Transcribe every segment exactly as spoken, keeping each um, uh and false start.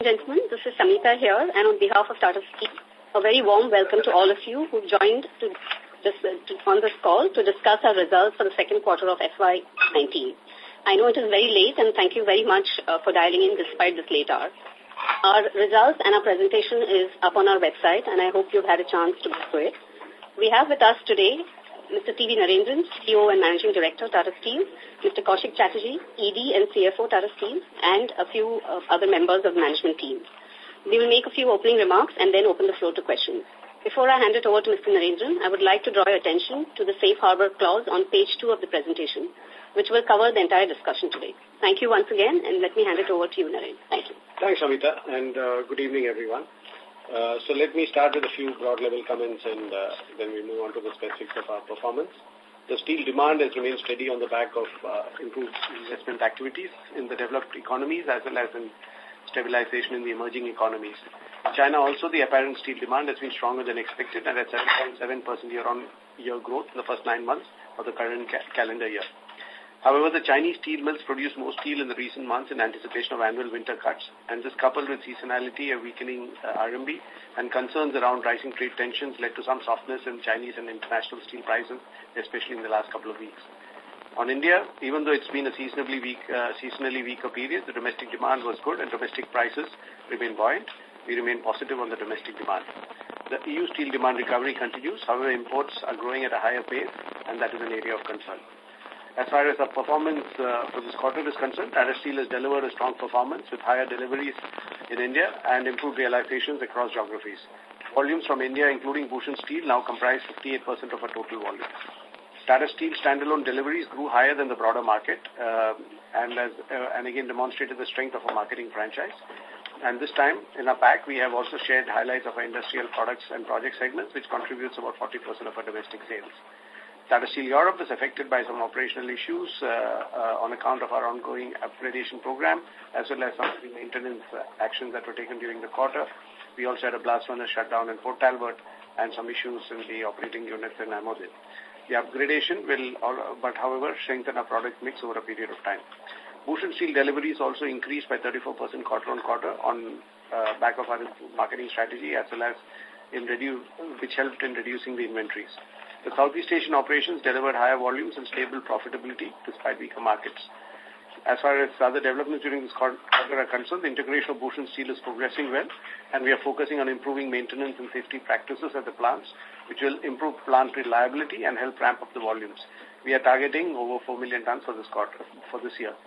gentlemen, this is Samita here, and on behalf of Tata Steel, a very warm welcome to all of you who joined to this, to, on this call to discuss our results for the second quarter of F Y nineteen. I know it is very late, and thank you very much uh, for dialing in despite this late hour. Our results and our presentation is up on our website, and I hope you've had a chance to go through it. We have with us today Mister T V Narendran, C E O and Managing Director, Tata Steel, Mister Koushik Chatterjee, E D and C F O, Tata Steel, and a few uh, other members of the management team. We will make a few opening remarks and then open the floor to questions. Before I hand it over to Mister Narendran, I would like to draw your attention to the Safe Harbor clause on page two of the presentation, which will cover the entire discussion today. Thank you once again, and let me hand it over to you, Narendran. Thank you. Thanks, Amita, and uh, good evening, everyone. Uh, so let me start with a few broad-level comments, and uh, then we move on to the specifics of our performance. The steel demand has remained steady on the back of uh, improved investment activities in the developed economies as well as in stabilization in the emerging economies. In China also, the apparent steel demand has been stronger than expected and at seven point seven percent year-on-year growth in the first nine months of the current ca calendar year. However, the Chinese steel mills produced more steel in the recent months in anticipation of annual winter cuts, and this coupled with seasonality, a weakening uh, R M B, and concerns around rising trade tensions led to some softness in Chinese and international steel prices, especially in the last couple of weeks. On India, even though it's been a seasonally weak, uh, seasonally weaker period, the domestic demand was good and domestic prices remain buoyant. We remain positive on the domestic demand. The E U steel demand recovery continues. However, imports are growing at a higher pace, and that is an area of concern. As far as our performance uh, for this quarter is concerned, Tata Steel has delivered a strong performance with higher deliveries in India and improved realizations across geographies. Volumes from India, including Bhushan Steel, now comprise fifty-eight percent of our total volume. Tata Steel standalone deliveries grew higher than the broader market uh, and, as, uh, and again demonstrated the strength of our marketing franchise. And this time, in our pack, we have also shared highlights of our industrial products and project segments, which contributes about forty percent of our domestic sales. Tata Steel Europe is affected by some operational issues uh, uh, on account of our ongoing upgradation program, as well as some of the maintenance uh, actions that were taken during the quarter. We also had a blast furnace shutdown in Port Talbot and some issues in the operating units in Amodin. The upgradation will, but however, strengthen our product mix over a period of time. Bhushan Steel deliveries also increased by thirty-four percent quarter on quarter on uh, back of our marketing strategy, as well as in reduce, which helped in reducing the inventories. The Southeast Asian operations delivered higher volumes and stable profitability despite weaker markets. As far as other developments during this quarter are concerned, the integration of Bhushan Steel is progressing well, and we are focusing on improving maintenance and safety practices at the plants, which will improve plant reliability and help ramp up the volumes. We are targeting over four million tons for this quarter, for this year.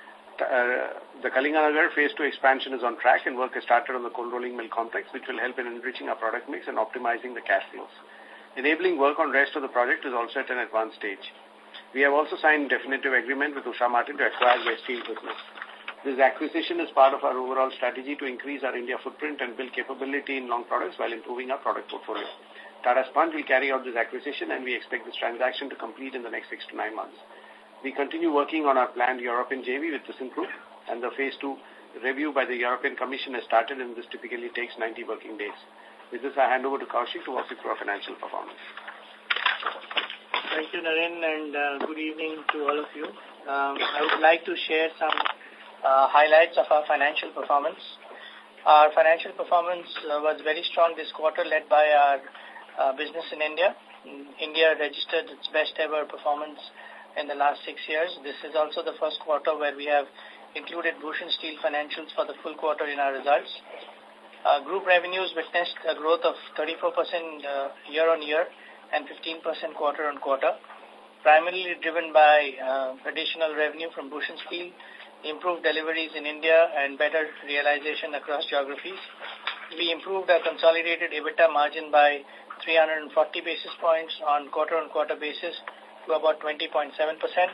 Uh, the Kalinganagar Phase two expansion is on track, and work has started on the cold rolling mill complex, which will help in enriching our product mix and optimizing the cash flows. Enabling work on rest of the project is also at an advanced stage. We have also signed definitive agreement with Usha Martin to acquire West Steel business. This acquisition is part of our overall strategy to increase our India footprint and build capability in long products while improving our product portfolio. Tata Sponge will carry out this acquisition, and we expect this transaction to complete in the next six to nine months. We continue working on our planned European J V with ThyssenKrupp, and the Phase two review by the European Commission has started, and this typically takes ninety working days. With this, I hand over to Koushik to walk you through our financial performance. Thank you, Naren, and uh, good evening to all of you. Um, I would like to share some uh, highlights of our financial performance. Our financial performance uh, was very strong this quarter, led by our uh, business in India. India registered its best ever performance in the last six years. This is also the first quarter where we have included Bhushan Steel financials for the full quarter in our results. Uh, group revenues witnessed a growth of thirty-four percent uh, year-on-year and fifteen percent quarter-on-quarter, primarily driven by uh, additional revenue from Bhushan Steel, improved deliveries in India, and better realization across geographies. We improved our consolidated EBITDA margin by three hundred forty basis points on quarter-on-quarter basis to about twenty point seven percent.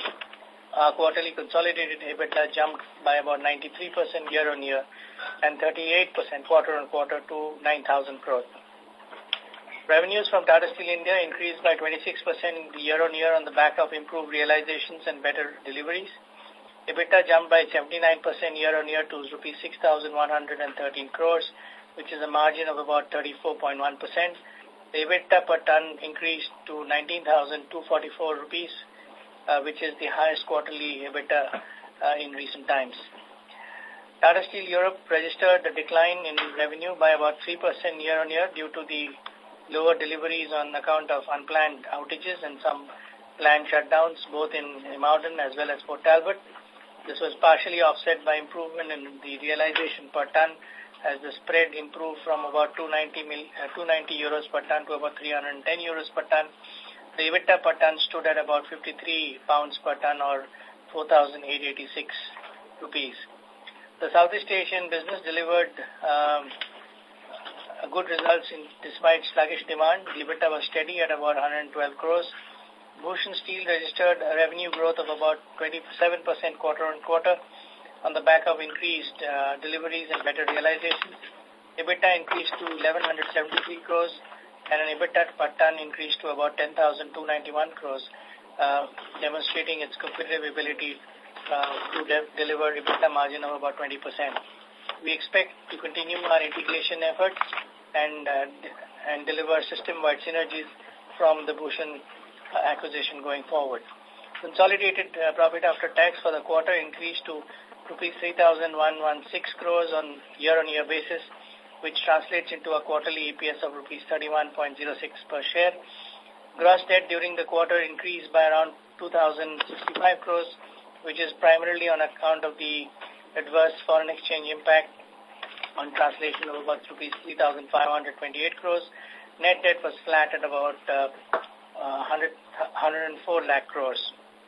Our quarterly consolidated EBITDA jumped by about ninety-three percent year-on-year and thirty-eight percent quarter-on-quarter to nine thousand crores. Revenues from Tata Steel India increased by twenty-six percent year-on-year on the back of improved realizations and better deliveries. EBITDA jumped by seventy-nine percent year-on-year to rupees six thousand one hundred thirteen crores, which is a margin of about thirty-four point one percent. The EBITDA per ton increased to nineteen thousand two hundred forty-four rupees, uh, which is the highest quarterly EBITDA uh, in recent times. Tata Steel Europe registered a decline in revenue by about three percent year-on-year due to the lower deliveries on account of unplanned outages and some planned shutdowns both in Morden as well as Port Talbot. This was partially offset by improvement in the realization per ton as the spread improved from about two ninety, mil, uh, two ninety euros per ton to about three hundred ten euros per ton. The EBITDA per ton stood at about fifty-three pounds per ton or four thousand eight hundred eighty-six rupees. The Southeast Asian business delivered um, good results in, despite sluggish demand. The EBITDA was steady at about one hundred twelve crores. Bhushan Steel registered a revenue growth of about twenty-seven percent quarter-on-quarter on the back of increased uh, deliveries and better realizations. EBITDA increased to eleven seventy-three crores and an EBITDA per ton increased to about ten thousand two hundred ninety-one crores, uh, demonstrating its competitive ability uh, to de deliver EBITDA margin of about twenty percent. We expect to continue our integration efforts and, uh, and deliver system-wide synergies from the Bhushan acquisition going forward. Consolidated uh, profit after tax for the quarter increased to rupees three thousand one hundred sixteen crores on year-on-year basis, which translates into a quarterly E P S of rupees thirty-one point zero six per share. Gross debt during the quarter increased by around two thousand sixty-five crores, which is primarily on account of the adverse foreign exchange impact on translation of about rupees three thousand five hundred twenty-eight crores. Net debt was flat at about uh, Uh, one hundred four lakh crores.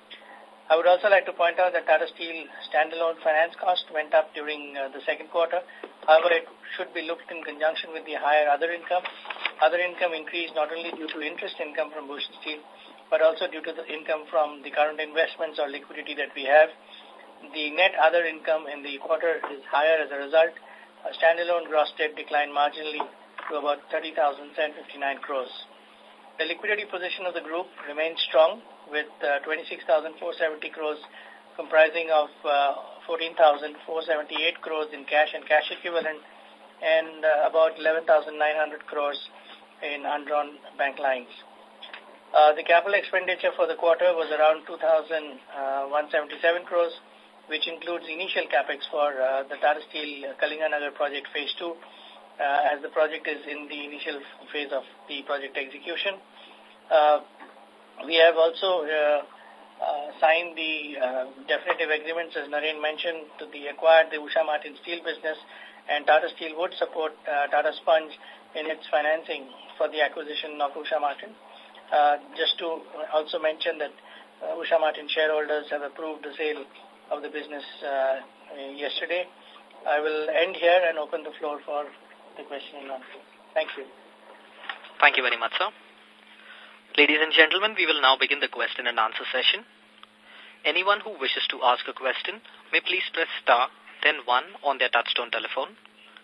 I would also like to point out that Tata Steel standalone finance cost went up during uh, the second quarter. However, it should be looked in conjunction with the higher other income. Other income increased not only due to interest income from Bhushan Steel, but also due to the income from the current investments or liquidity that we have. The net other income in the quarter is higher as a result. A standalone gross debt declined marginally to about thirty thousand seven hundred fifty-nine crores. The liquidity position of the group remains strong with uh, twenty-six thousand four hundred seventy crores comprising of uh, fourteen thousand four hundred seventy-eight crores in cash and cash equivalent and uh, about eleven thousand nine hundred crores in undrawn bank lines. Uh, the capital expenditure for the quarter was around two thousand one hundred seventy-seven crores, which includes initial capex for uh, the Tata Steel Kalinganagar project phase two, uh, as the project is in the initial phase of the project execution. Uh, we have also uh, uh, signed the uh, definitive agreements, as Naren mentioned, to the acquired the Usha Martin Steel business, and Tata Steel would support uh, Tata Sponge in its financing for the acquisition of Usha Martin. Uh, just to also mention that uh, Usha Martin shareholders have approved the sale of the business uh, yesterday. I will end here and open the floor for the question and answer. Thank you. Thank you very much, sir. Ladies and gentlemen, we will now begin the question and answer session. Anyone who wishes to ask a question may please press star, then one on their touchtone telephone.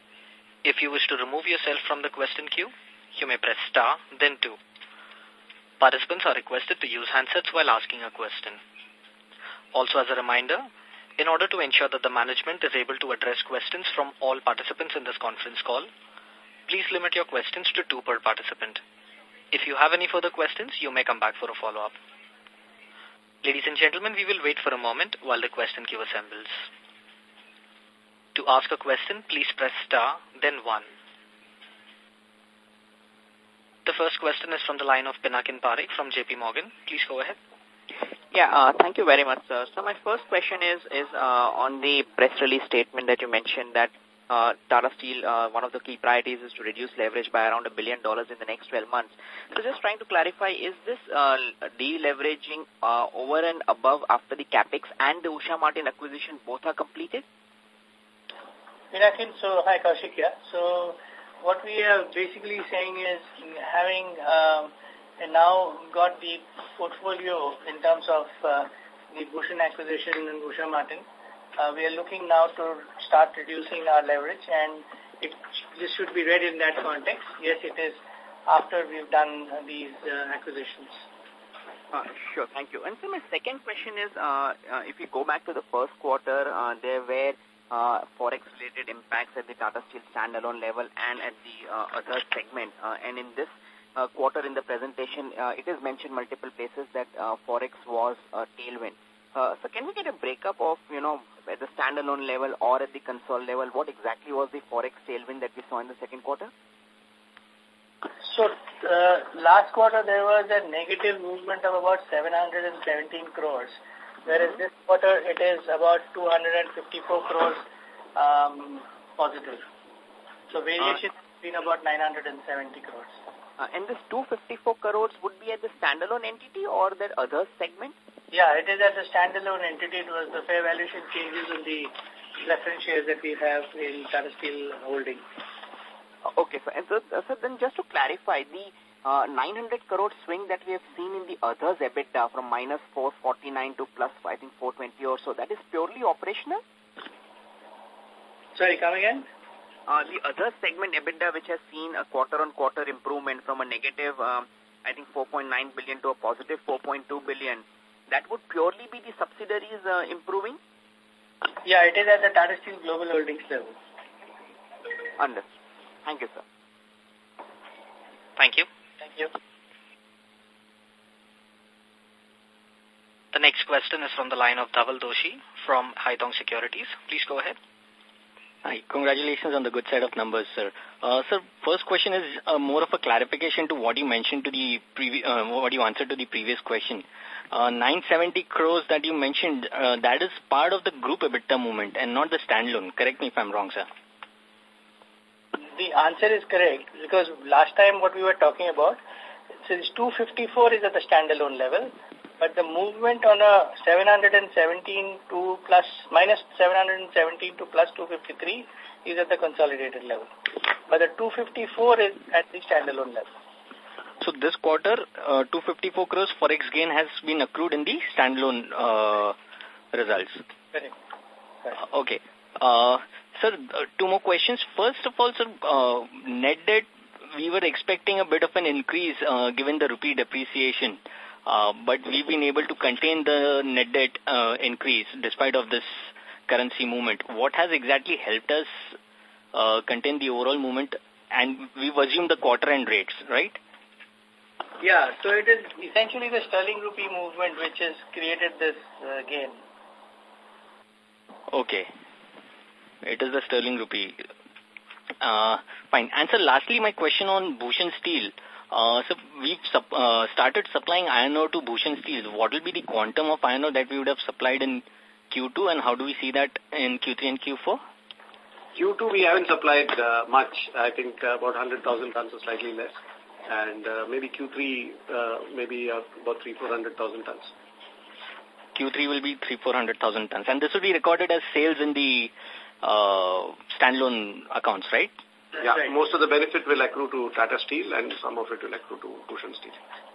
If you wish to remove yourself from the question queue, you may press star, then two. Participants are requested to use handsets while asking a question. Also, as a reminder, in order to ensure that the management is able to address questions from all participants in this conference call, please limit your questions to two per participant. If you have any further questions, you may come back for a follow-up. Ladies and gentlemen, we will wait for a moment while the question queue assembles. To ask a question, please press star, then one. The first question is from the line of Pinakin Parekh from J P Morgan. Please go ahead. Yeah, uh, thank you very much, sir. So my first question is is uh, on the press release statement that you mentioned that uh, Tata Steel, uh, one of the key priorities is to reduce leverage by around a billion dollars in the next twelve months. So just trying to clarify, is this uh, deleveraging uh, over and above after the capex and the Usha Martin acquisition both are completed? Pinakin, so hi Kaushik here. So what we are basically saying is having um, and now got the portfolio in terms of uh, the Bhushan acquisition and Usha Martin. Uh, we are looking now to start reducing our leverage, and it, this should be read in that context. Yes, it is after we've done uh, these uh, acquisitions. Uh, sure, thank you. And so my second question is, uh, uh, if you go back to the first quarter, uh, there were uh, Forex-related impacts at the Tata Steel standalone level and at the uh, other segment. Uh, and in this uh, quarter in the presentation, uh, it is mentioned multiple places that uh, Forex was a tailwind. Uh, so can we get a breakup of, you know, at the standalone level or at the console level, what exactly was the forex tailwind that we saw in the second quarter? So, uh, last quarter there was a negative movement of about seven hundred seventeen crores, whereas this quarter it is about two hundred fifty-four crores um, positive. So, variation uh, has been about nine hundred seventy crores. Uh, and this two hundred fifty-four crores would be at the standalone entity or that other segment? Yeah, it is at the standalone entity. It was the fair valuation changes in the preference shares that we have in Tata Steel Holding. Okay, so, and so, so then just to clarify, the uh, nine hundred crore swing that we have seen in the others EBITDA from minus four forty-nine to plus, I think, four twenty or so, that is purely operational? Sorry, come again? Uh, the other segment EBITDA, which has seen a quarter-on-quarter improvement from a negative, um, I think, four point nine billion to a positive four point two billion, that would purely be the subsidiaries uh, improving? Yeah, it is at the Tata Steel Global Holdings level. Understood. Thank you, sir. Thank you. Thank you. The next question is from the line of Dhaval Doshi from Haitong Securities. Please go ahead. Hi. Congratulations on the good set of numbers, sir. Uh, sir, first question is uh, more of a clarification to what you mentioned to the previous, uh, what you answered to the previous question. Uh, nine hundred seventy crores that you mentioned, uh, that is part of the group EBITDA movement and not the standalone. Correct me if I'm wrong, sir. The answer is correct, because last time what we were talking about, since two hundred fifty-four is at the standalone level, but the movement on a seven hundred seventeen to plus, minus seven hundred seventeen to plus two hundred fifty-three is at the consolidated level. But the two hundred fifty-four is at the standalone level. So this quarter, uh, two hundred fifty-four crores forex gain has been accrued in the standalone uh, results. Correct. Correct. Uh, okay. Uh, sir, uh, two more questions. First of all, sir, uh, net debt, we were expecting a bit of an increase uh, given the rupee depreciation. Uh, but we've been able to contain the net debt uh, increase despite of this currency movement. What has exactly helped us uh, contain the overall movement? And we've assumed the quarter end rates, right? Yeah, so it is essentially the sterling rupee movement which has created this uh, gain. Okay. It is the sterling rupee. Uh, fine. And sir, lastly, my question on Bhushan Steel. Uh, so we've sup uh, started supplying iron ore to Bhushan Steel. What will be the quantum of iron ore that we would have supplied in Q two, and how do we see that in Q three and Q four? Q two we haven't supplied uh, much. I think uh, about one hundred thousand tons or slightly less. And uh, maybe Q three, uh, maybe uh, about three, four hundred thousand tons. Q three will be three, four hundred thousand tons. And this will be recorded as sales in the uh, standalone accounts, right? Yeah, right. Most of the benefit will accrue to Tata Steel and some of it will accrue to Bhushan Steel.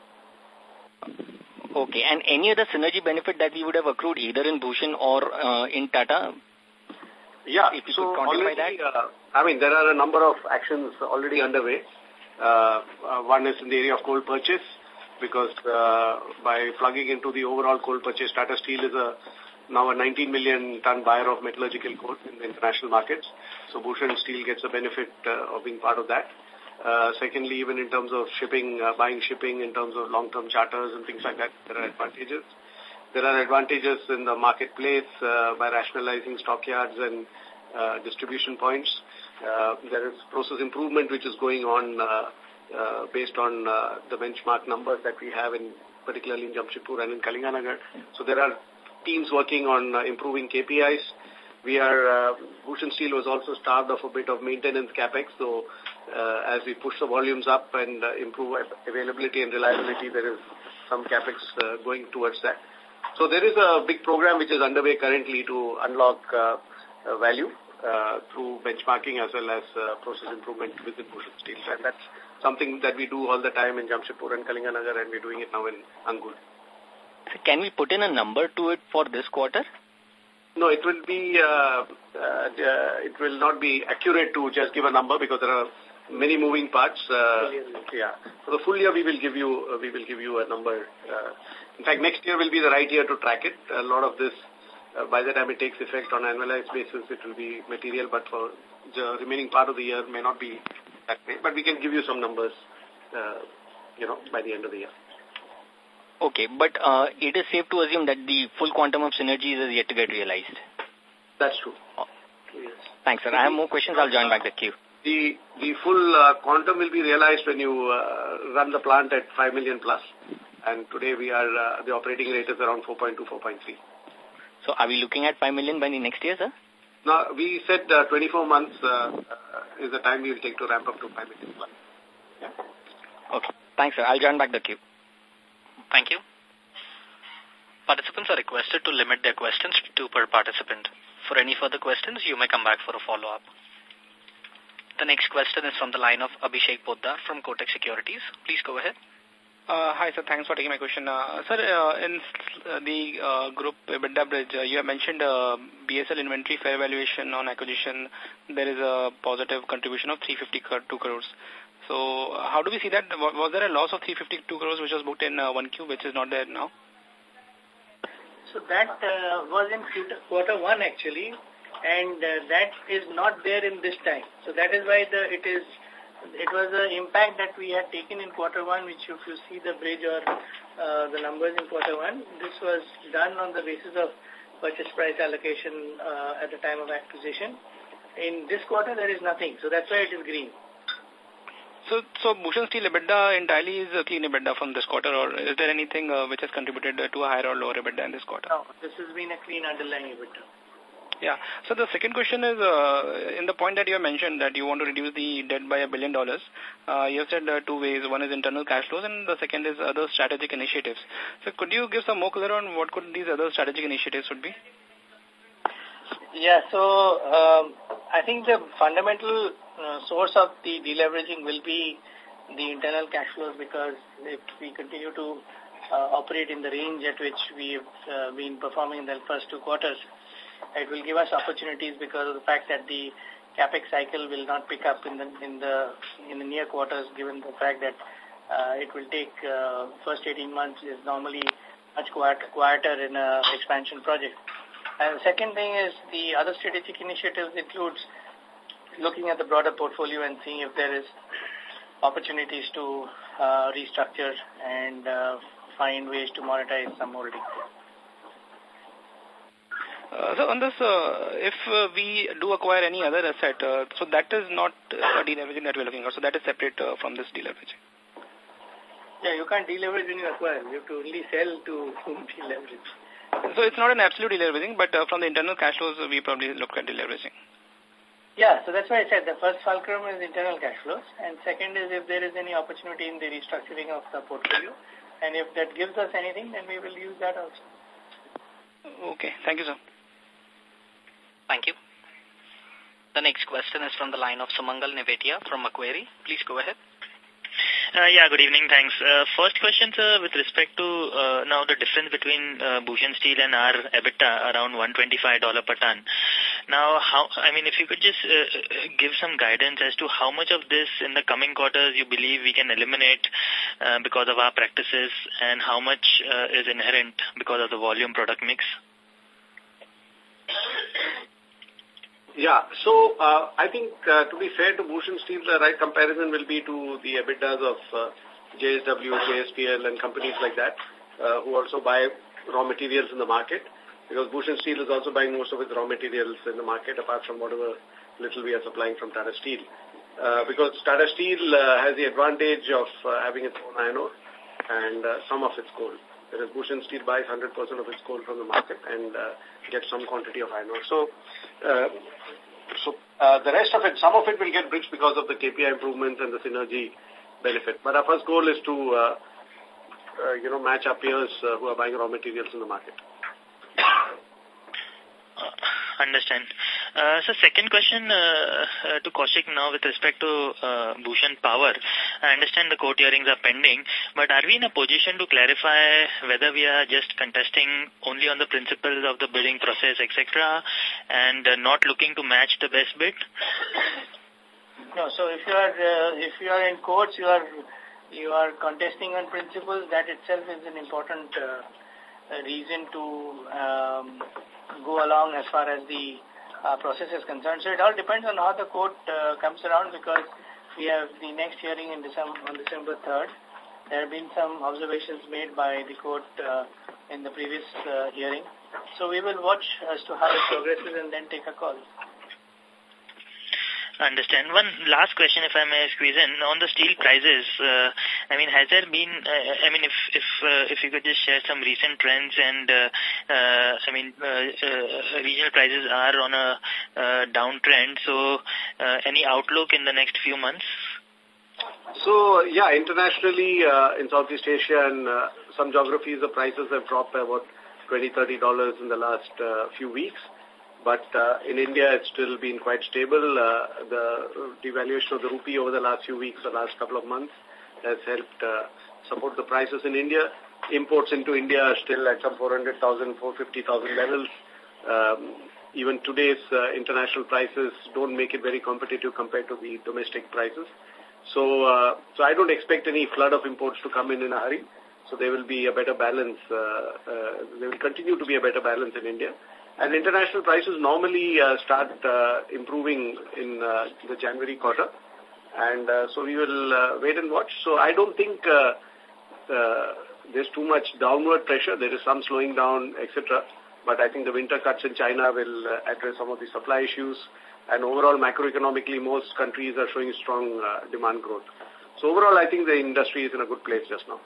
Okay, and any other synergy benefit that we would have accrued either in Bhushan or uh, in Tata? Yeah, if you so could quantify already, that? Uh, I mean, there are a number of actions already underway. Uh, uh, one is in the area of coal purchase, because uh, by plugging into the overall coal purchase, Tata Steel is a now a nineteen million ton buyer of metallurgical coal in the international markets. So Bhushan Steel gets a benefit uh, of being part of that. Uh, secondly, even in terms of shipping, uh, buying shipping, in terms of long-term charters and things like that, there are advantages. There are advantages in the marketplace uh, by rationalizing stockyards and uh, distribution points. Uh, there is process improvement which is going on uh, uh, based on uh, the benchmark numbers that we have, in particularly in Jamshedpur and in Kalinganagar. So there are teams working on uh, improving K P Is. We are, uh, Bhushan Steel was also starved of a bit of maintenance capex, so uh, as we push the volumes up and uh, improve availability and reliability, there is some capex uh, going towards that. So there is a big program which is underway currently to unlock uh, uh, value uh, through benchmarking as well as uh, process improvement within Bhushan Steel. And that's something that we do all the time in Jamshedpur and Kalinganagar, and we're doing it now in Angul. So can we put in a number to it for this quarter? No, it will be, uh, uh, it will not be accurate to just give a number because there are many moving parts. Uh, yeah. For the full year, we will give you, uh, we will give you a number. Uh, in fact, next year will be the right year to track it. A lot of this, uh, by the time it takes effect on an annualized basis, it will be material, but for the remaining part of the year may not be that way. But we can give you some numbers, uh, you know, by the end of the year. Okay, but uh, it is safe to assume that the full quantum of synergies is yet to get realized. That's true. Oh. Yes. Thanks, sir. I have more questions. I'll join back the queue. The, the full uh, quantum will be realized when you uh, run the plant at five million plus. And today we are, uh, the operating rate is around four point two, four point three. So are we looking at five million by the next year, sir? No, we said uh, twenty-four months uh, uh, is the time we will take to ramp up to five million plus. Yeah. Okay. Thanks, sir. I'll join back the queue. Thank you. Participants are requested to limit their questions to two per participant. For any further questions, you may come back for a follow-up. The next question is from the line of Abhishek Poddar from Kotak Securities. Please go ahead. Uh, hi, sir. Thanks for taking my question. Uh, sir, uh, in uh, the uh, group EBITDA bridge, uh, you have mentioned uh, B S L inventory fair valuation on acquisition. There is a positive contribution of three hundred fifty-two crores. So, uh, how do we see that? Was there a loss of three hundred fifty-two crores which was booked in uh, one Q, which is not there now? So that uh, was in quarter one actually, and uh, that is not there in this time. So that is why the it is it was the impact that we had taken in quarter one, which if you see the bridge or uh, the numbers in quarter one, this was done on the basis of purchase price allocation uh, at the time of acquisition. In this quarter, there is nothing, so that's why it is green. So, so Bhushan Steel EBITDA entirely is a clean EBITDA from this quarter, or is there anything uh, which has contributed uh, to a higher or lower EBITDA in this quarter? No, this has been a clean underlying EBITDA. Yeah. So the second question is, uh, in the point that you have mentioned that you want to reduce the debt by a billion dollars, uh, you have said uh, two ways. One is internal cash flows and the second is other strategic initiatives. So could you give some more color on what could these other strategic initiatives would be? Yeah, so um, I think the fundamental uh, source of the deleveraging will be the internal cash flows, because if we continue to uh, operate in the range at which we've uh, been performing in the first two quarters, it will give us opportunities because of the fact that the capex cycle will not pick up in the in the in the near quarters, given the fact that uh, it will take uh, first eighteen months is normally much quiet, quieter in a expansion project. And the second thing is the other strategic initiatives includes looking at the broader portfolio and seeing if there is opportunities to uh, restructure and uh, find ways to monetize some holding. Uh, so on this, uh, if uh, we do acquire any other asset, uh, so that is not uh, deleveraging that we're looking at, so that is separate uh, from this deleveraging. Yeah, you can't deleverage when you acquire. You have to only sell to deleverage. So it's not an absolute deleveraging, but uh, from the internal cash flows, we probably look at deleveraging. Yeah, so that's why I said the first fulcrum is internal cash flows, and second is if there is any opportunity in the restructuring of the portfolio, and if that gives us anything, then we will use that also. Okay, thank you, sir. Thank you. The next question is from the line of Sumangal Nevatia from Macquarie. Please go ahead. Uh, yeah, good evening. Thanks. Uh, first question, sir, with respect to uh, now the difference between uh, Bhushan Steel and our EBITDA around one hundred twenty-five dollars per ton. Now, how? I mean, if you could just uh, give some guidance as to how much of this in the coming quarters you believe we can eliminate uh, because of our practices, and how much uh, is inherent because of the volume product mix? Yeah, so uh, I think uh, to be fair to Bhushan Steel, the right comparison will be to the EBITDAs of uh, J S W, J S P L and companies like that uh, who also buy raw materials in the market, because Bhushan Steel is also buying most of its raw materials in the market apart from whatever little we are supplying from Tata Steel. Uh, because Tata Steel uh, has the advantage of uh, having its own iron ore and uh, some of its coal. Whereas Bhushan Steel buys one hundred percent of its coal from the market and uh, gets some quantity of iron ore. So, uh, so uh, the rest of it, some of it will get bridged because of the K P I improvements and the synergy benefit. But our first goal is to, uh, uh, you know, match our peers uh, who are buying raw materials in the market. Uh, understand. Uh, so second question uh, uh, to Kaushik now with respect to uh, Bhushan Power. I understand the court hearings are pending, but are we in a position to clarify whether we are just contesting only on the principles of the bidding process, et cetera, and uh, not looking to match the best bid? No, so if you are uh, if you are in courts, you are you are contesting on principles. That itself is an important uh, reason to um, go along as far as the uh, process is concerned. So it all depends on how the court uh, comes around, because we have the next hearing in December, on December third, there have been some observations made by the court uh, in the previous uh, hearing. So we will watch as to how it progresses and then take a call. Understand. One last question, if I may squeeze in, on the steel prices. Uh, I mean, has there been? Uh, I mean, if if uh, if you could just share some recent trends, and uh, uh, I mean, uh, uh, regional prices are on a uh, downtrend. So, uh, any outlook in the next few months? So, yeah, internationally uh, in Southeast Asia and uh, some geographies, the prices have dropped by about twenty, thirty dollars in the last uh, few weeks. But uh, in India, it's still been quite stable. Uh, the devaluation of the rupee over the last few weeks, the last couple of months, has helped uh, support the prices in India. Imports into India are still at some four hundred thousand, four hundred fifty thousand levels. Um, even today's uh, international prices don't make it very competitive compared to the domestic prices. So, uh, so I don't expect any flood of imports to come in in a hurry. So there will be a better balance. Uh, uh, there will continue to be a better balance in India. And international prices normally uh, start uh, improving in uh, the January quarter. And uh, so we will uh, wait and watch. So I don't think uh, uh, there's too much downward pressure. There is some slowing down, et cetera. But I think the winter cuts in China will uh, address some of the supply issues. And overall, macroeconomically, most countries are showing strong uh, demand growth. So overall, I think the industry is in a good place just now.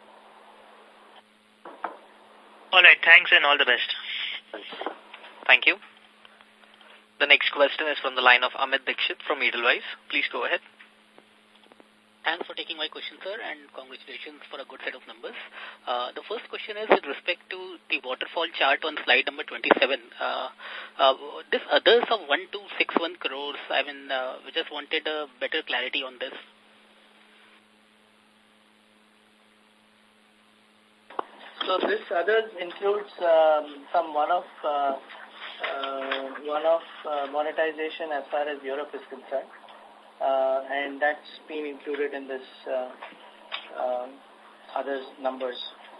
All right. Thanks and all the best. Thanks. Thank you. The next question is from the line of Amit Dixit from Edelweiss. Please go ahead. Thanks for taking my question, sir, and congratulations for a good set of numbers. Uh, the first question is with respect to the waterfall chart on slide number twenty-seven. Uh, uh, this others of one two six one crores, I mean, uh, we just wanted a better clarity on this. So this others includes um, some one-off uh, uh, one-off uh, monetization as far as Europe is concerned. Uh, and that's been included in this uh, uh, other numbers.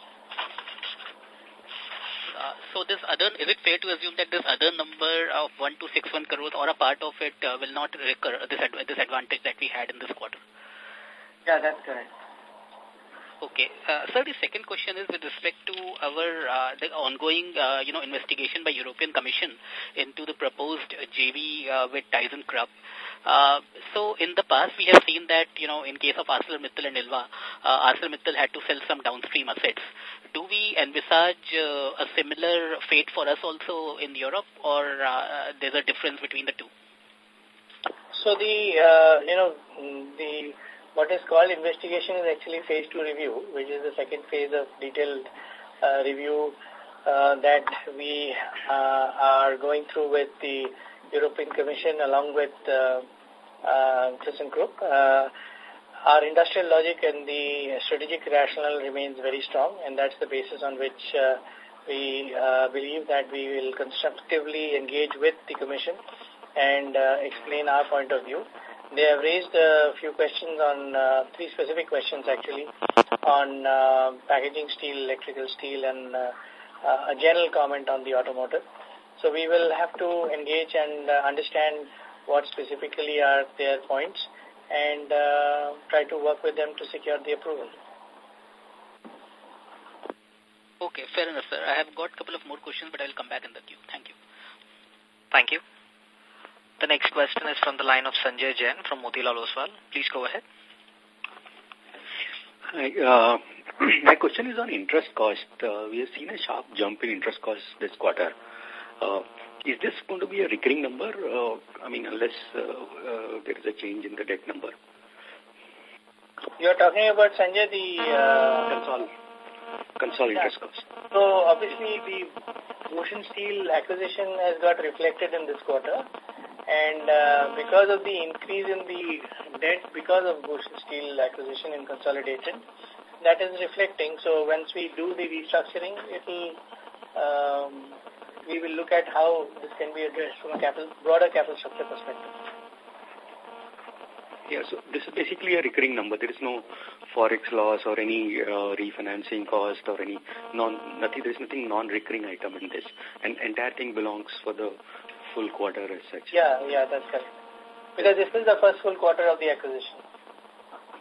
Uh, so this other, is it fair to assume that this other number of one two six one crores or a part of it uh, will not recur, this, ad this advantage that we had in this quarter? Yeah, that's correct. Okay. Uh, sir, the second question is with respect to our uh, the ongoing uh, you know, investigation by European Commission into the proposed J V uh, with ThyssenKrupp. Uh, so in the past we have seen that, you know, in case of ArcelorMittal and Ilva, uh, ArcelorMittal had to sell some downstream assets. Do we envisage uh, a similar fate for us also in Europe, or uh, there's a difference between the two? So the, uh, you know, the what is called investigation is actually phase two review, which is the second phase of detailed uh, review uh, that we uh, are going through with the European Commission along with uh, uh, ThyssenKrupp. Uh, our industrial logic and the strategic rationale remains very strong, and that's the basis on which uh, we uh, believe that we will constructively engage with the Commission and uh, explain our point of view. They have raised a few questions on, uh, three specific questions actually, on uh, packaging steel, electrical steel, and uh, uh, a general comment on the automotive. So we will have to engage and uh, understand what specifically are their points and uh, try to work with them to secure the approval. Okay, fair enough, sir. I have got a couple of more questions, but I will come back in the queue. Thank you. Thank you. The next question is from the line of Sanjay Jain from Motilal Oswal. Please go ahead. Hi, uh, my question is on interest cost. Uh, we have seen a sharp jump in interest cost this quarter. Uh, is this going to be a recurring number? Uh, I mean, unless uh, uh, there is a change in the debt number. You are talking about, Sanjay, the uh, consol, consol yeah. interest cost. So, obviously, the Bhushan Steel acquisition has got reflected in this quarter. And uh, because of the increase in the debt, because of Bhushan Steel acquisition and consolidated, that is reflecting. So once we do the restructuring, it will, um, we will look at how this can be addressed from a capital, broader capital structure perspective. Yeah, so this is basically a recurring number. There is no forex loss or any uh, refinancing cost or any non, nothing, there is nothing non-recurring item in this. And entire thing belongs for the full quarter as such. Yeah, yeah, that's correct. Because this is the first full quarter of the acquisition.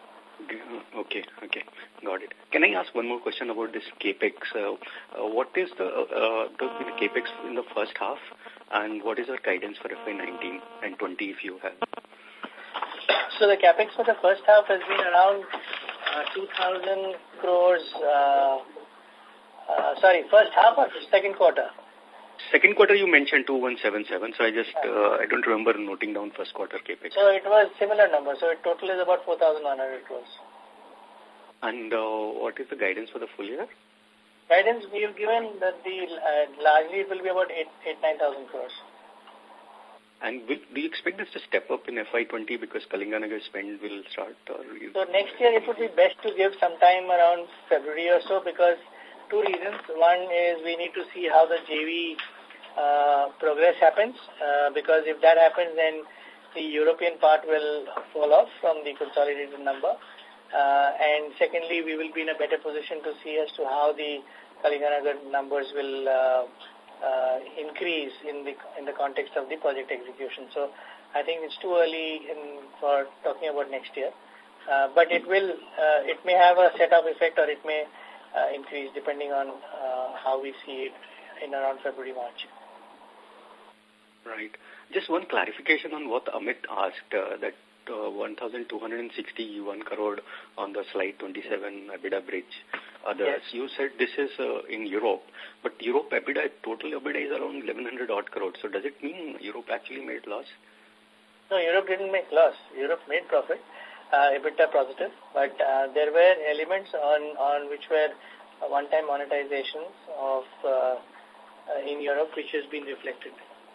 Okay, okay, got it. Can I ask one more question about this capex? Uh, uh, what is the, uh, the, the capex in the first half, and what is our guidance for F Y nineteen and twenty if you have? So the capex for the first half has been around uh, two thousand crores. Uh, uh, sorry, first half or second quarter? Second quarter you mentioned two one seven seven, so I just, uh, I don't remember noting down first quarter capex. So it was similar number, so it total is about four thousand one hundred crores. And uh, what is the guidance for the full year? Guidance we have given that the uh, largely it will be about eight, eight, nine thousand crores. And will, do you expect this to step up in F Y twenty because Kalinganagar spend will start? Or so next year it would be best to give some time around February or so because two reasons. One is we need to see how the J V uh, progress happens uh, because if that happens then the European part will fall off from the consolidated number. Uh, and secondly, we will be in a better position to see as to how the Kalinganagar numbers will uh, uh, increase in the in the context of the project execution. So I think it's too early in, for talking about next year. Uh, but it will, uh, it may have a set-off effect or it may Uh, increase depending on uh, how we see it in around February, March. Right. Just one clarification on what Amit asked, uh, that uh, one thousand two hundred sixty-one crore on the slide twenty-seven EBITDA bridge. Others. Yes. You said this is uh, in Europe, but Europe EBITDA, total EBITDA is around eleven hundred odd crores. So does it mean Europe actually made loss? No, Europe didn't make loss. Europe made profit. Uh, EBITDA positive, but uh, there were elements on, on which were uh, one-time monetizations of uh, uh, in Europe which has been reflected.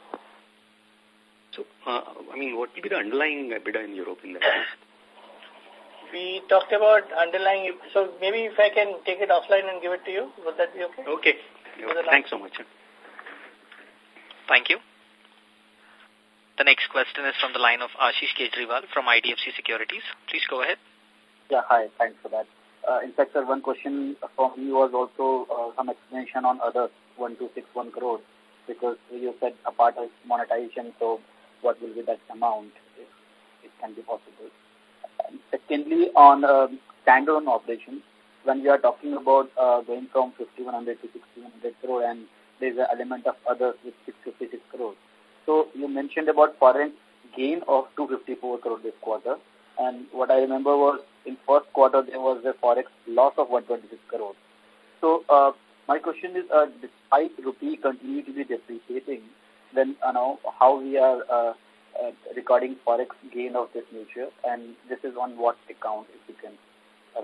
So, uh, I mean, what will be the underlying EBITDA in Europe in that case? We talked about underlying, so maybe if I can take it offline and give it to you, would that be okay? Okay. okay. Thanks so much. Thank you. The next question is from the line of Ashish Kejriwal from I D F C Securities. Please go ahead. Yeah, hi. Thanks for that. Uh, in fact, sir, one question from me was also uh, some explanation on others, one two six one crore, because you said a part of monetization, so what will be that amount, if it can be possible? And secondly, on uh, standalone operations, when we are talking about uh, going from fifty-one hundred to sixty-one hundred crore, and there's an element of others with six hundred fifty-six crores. So you mentioned about foreign gain of two hundred fifty-four crore this quarter, and what I remember was in first quarter there was a forex loss of one hundred twenty-six crore. So uh, my question is, uh, despite rupee continue to be depreciating, then you know how we are uh, uh, recording forex gain of this nature, and this is on what account, if you can help.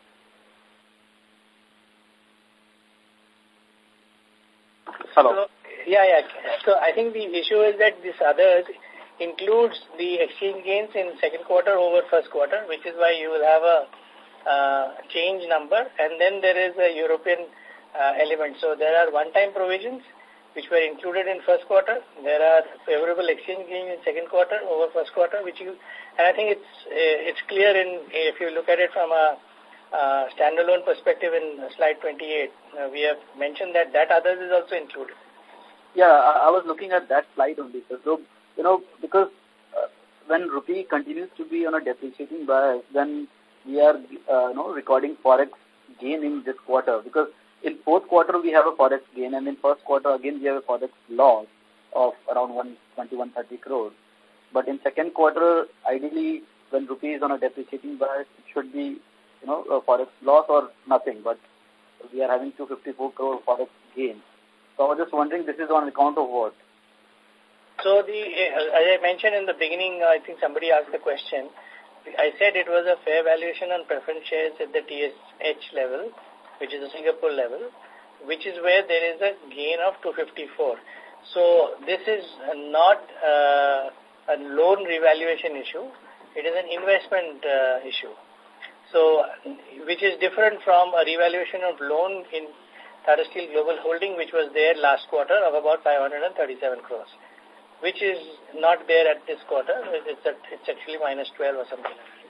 Hello. So, yeah, yeah. So I think the issue is that this others includes the exchange gains in second quarter over first quarter, which is why you will have a uh, change number, and then there is a European uh, element. So there are one-time provisions which were included in first quarter. There are favorable exchange gains in second quarter over first quarter, which you, and I think it's uh, it's clear in if you look at it from a uh, standalone perspective in slide twenty-eight. Uh, we have mentioned that that others is also included. Yeah, I, I was looking at that slide only. So, so you know, because uh, when rupee continues to be on a depreciating bias, then we are, uh, you know, recording forex gain in this quarter. Because in fourth quarter we have a forex gain, and in first quarter again we have a forex loss of around one twenty, one thirty crores. But in second quarter, ideally, when rupee is on a depreciating bias, it should be, you know, a forex loss or nothing. But we are having two hundred fifty-four crore forex gain. So I was just wondering, this is on account of what? So the, as I mentioned in the beginning, I think somebody asked the question. I said it was a fair valuation on preference shares at the T S H level, which is a Singapore level, which is where there is a gain of two hundred fifty-four. So this is not uh, a loan revaluation issue. It is an investment uh, issue. So, which is different from a revaluation of loan in Tata Steel Global Holding, which was there last quarter of about five hundred thirty-seven crores, which is not there at this quarter. It's, at, it's actually minus twelve or something like that.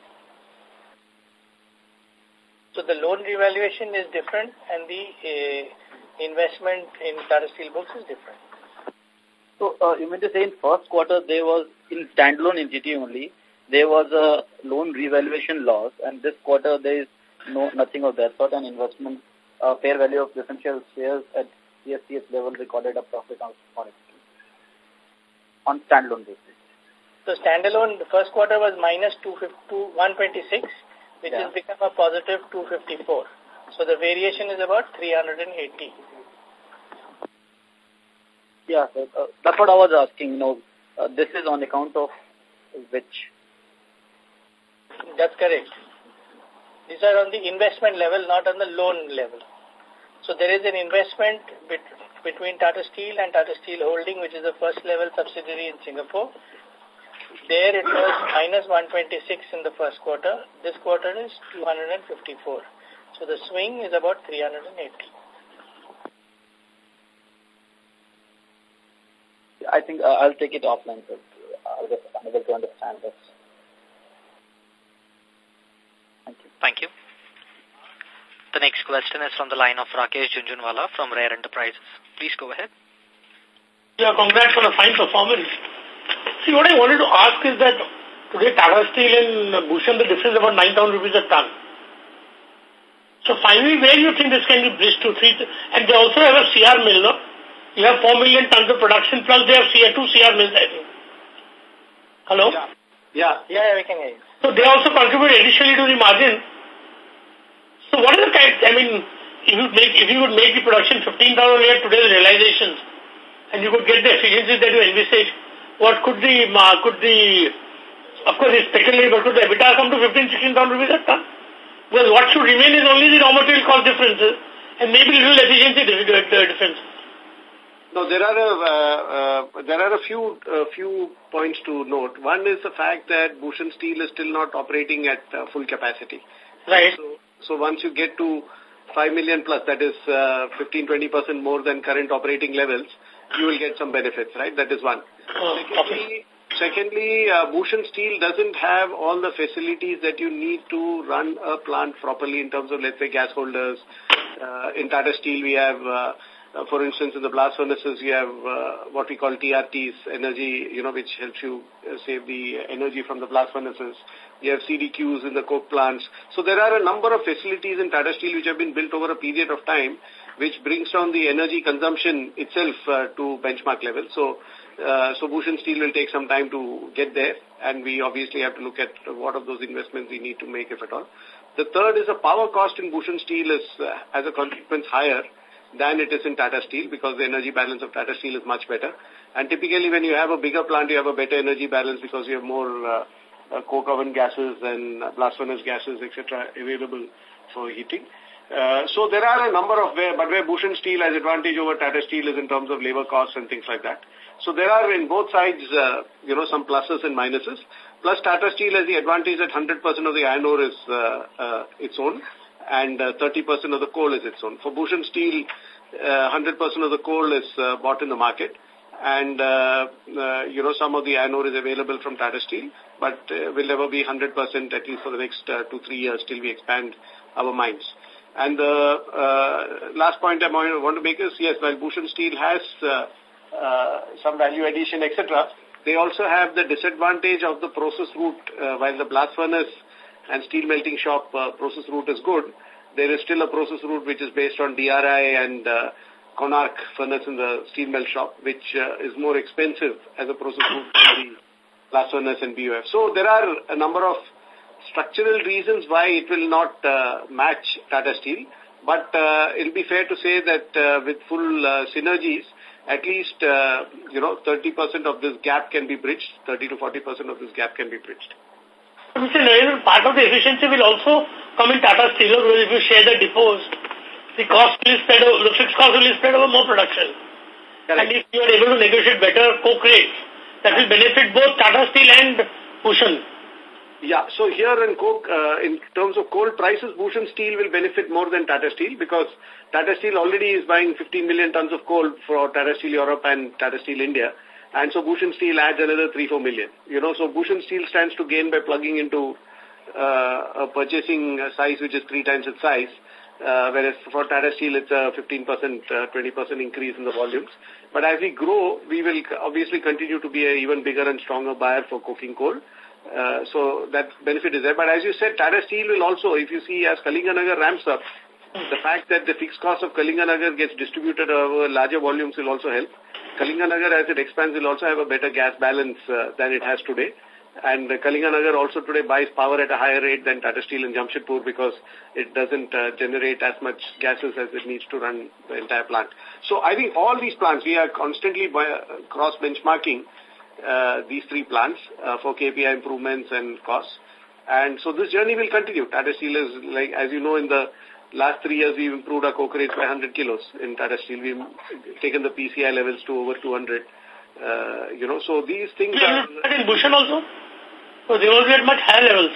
So the loan revaluation is different, and the uh, investment in Tata Steel books is different. So uh, you meant to say in first quarter there was, in standalone entity only, there was a loan revaluation loss, and this quarter there is no nothing of that sort, and investment uh, fair value of preferential shares at C S C S level recorded a profit on forex on standalone basis. So standalone, the first quarter was minus two fifty, one twenty-six, which yeah. has become a positive two fifty-four. So the variation is about three hundred eighty. Yeah, so, uh, that's what I was asking. You know, uh, this is on account of which? That's correct. These are on the investment level, not on the loan level. So there is an investment bet between Tata Steel and Tata Steel Holding, which is the first level subsidiary in Singapore. There it was minus one twenty-six in the first quarter. This quarter is two hundred fifty-four. So the swing is about three hundred eighty. I think uh, I'll take it offline, so I'll get unable to understand this. Thank you. Thank you. The next question is from the line of Rakesh Junjunwala from Rare Enterprises. Please go ahead. Yeah, congrats on a fine performance. See, what I wanted to ask is that today Tata Steel and Bhushan, the difference is about nine thousand rupees a ton. So finally, where do you think this can be bridged to? Three, and they also have a C R mill, no? You have four million tons of production, plus they have two C R mills, I think. Hello? Yeah. Yeah, yeah, yeah, we can hear you. So they also contribute additionally to the margin. So what is the kind, I mean, if you make, if you would make the production fifteen thousand at today's realizations, and you could get the efficiencies that you envisage, what could the, could the, of course it's speculative, but could the EBITDA come to fifteen, sixteen thousand rupees a ton? Well, what should remain is only the raw material cost differences, and maybe little efficiency differences. No, there are a, uh, uh, there are a few uh, few points to note. One is the fact that Bhushan Steel is still not operating at uh, full capacity. Right. So, so once you get to five million plus, that is uh, fifteen to twenty percent more than current operating levels, you will get some benefits, right? That is one. Oh, secondly, okay. secondly uh, Bhushan Steel doesn't have all the facilities that you need to run a plant properly in terms of, let's say, gas holders. Uh, in Tata Steel, we have... Uh, Uh, for instance, in the blast furnaces, we have uh, what we call T R Ts, energy, you know, which helps you uh, save the energy from the blast furnaces. You have C D Qs in the coke plants. So there are a number of facilities in Tata Steel which have been built over a period of time, which brings down the energy consumption itself uh, to benchmark level. So, uh, so Bhushan Steel will take some time to get there, and we obviously have to look at what of those investments we need to make, if at all. The third is the power cost in Bhushan Steel is, uh, as a consequence, higher than it is in Tata Steel, because the energy balance of Tata Steel is much better. And typically when you have a bigger plant, you have a better energy balance because you have more uh, uh, coke oven gases and blast furnace gases, et cetera available for heating. Uh, so there are a number of, where, but where Bhushan Steel has advantage over Tata Steel is in terms of labor costs and things like that. So there are in both sides, uh, you know, some pluses and minuses. Plus Tata Steel has the advantage that one hundred percent of the iron ore is uh, uh, its own, and uh, thirty percent of the coal is its own. For Bhushan Steel, uh, one hundred percent of the coal is uh, bought in the market, and, uh, uh, you know, some of the iron ore is available from Tata Steel, but uh, will never be one hundred percent at least for the next uh, two, three years till we expand our mines. And the uh, last point I want to make is, yes, while Bhushan Steel has uh, uh, some value addition, et cetera, they also have the disadvantage of the process route. Uh, while the blast furnace and steel melting shop uh, process route is good, there is still a process route which is based on D R I and uh, Konark furnace in the steel melt shop, which uh, is more expensive as a process route than the blast furnace and B O F. So there are a number of structural reasons why it will not uh, match Tata Steel, but uh, it will be fair to say that uh, with full uh, synergies, at least, uh, you know, thirty percent of this gap can be bridged, thirty to forty percent of this gap can be bridged. Mister Narendra, part of the efficiency will also come in Tata Steel, because if you share the depots, the cost will spread over, the fixed cost will spread over more production. Correct. And if you are able to negotiate better coke rates, that will benefit both Tata Steel and Bhushan. Yeah, so here in coke, uh, in terms of coal prices, Bhushan Steel will benefit more than Tata Steel, because Tata Steel already is buying fifteen million tons of coal for Tata Steel Europe and Tata Steel India. And so Bhushan Steel adds another three, four million. You know, so Bhushan Steel stands to gain by plugging into uh, a purchasing size which is three times its size, uh, whereas for Tata Steel it's a fifteen percent, uh, twenty percent increase in the volumes. But as we grow, we will obviously continue to be an even bigger and stronger buyer for coking coal. Uh, so that benefit is there. But as you said, Tata Steel will also, if you see as Kalinganagar ramps up, the fact that the fixed cost of Kalinganagar gets distributed over larger volumes will also help. Kalinganagar, as it expands, will also have a better gas balance uh, than it has today. And uh, Kalinganagar also today buys power at a higher rate than Tata Steel in Jamshedpur because it doesn't uh, generate as much gases as it needs to run the entire plant. So I think all these plants, we are constantly by, uh, cross-benchmarking uh, these three plants uh, for K P I improvements and costs. And so this journey will continue. Tata Steel is, like, as you know, in the last three years, we've improved our coke rates by one hundred kilos in Tata Steel. We've taken the P C I levels to over two hundred. Uh, you know, so these things yeah, are... in Bhushan also? So they will be at much higher levels.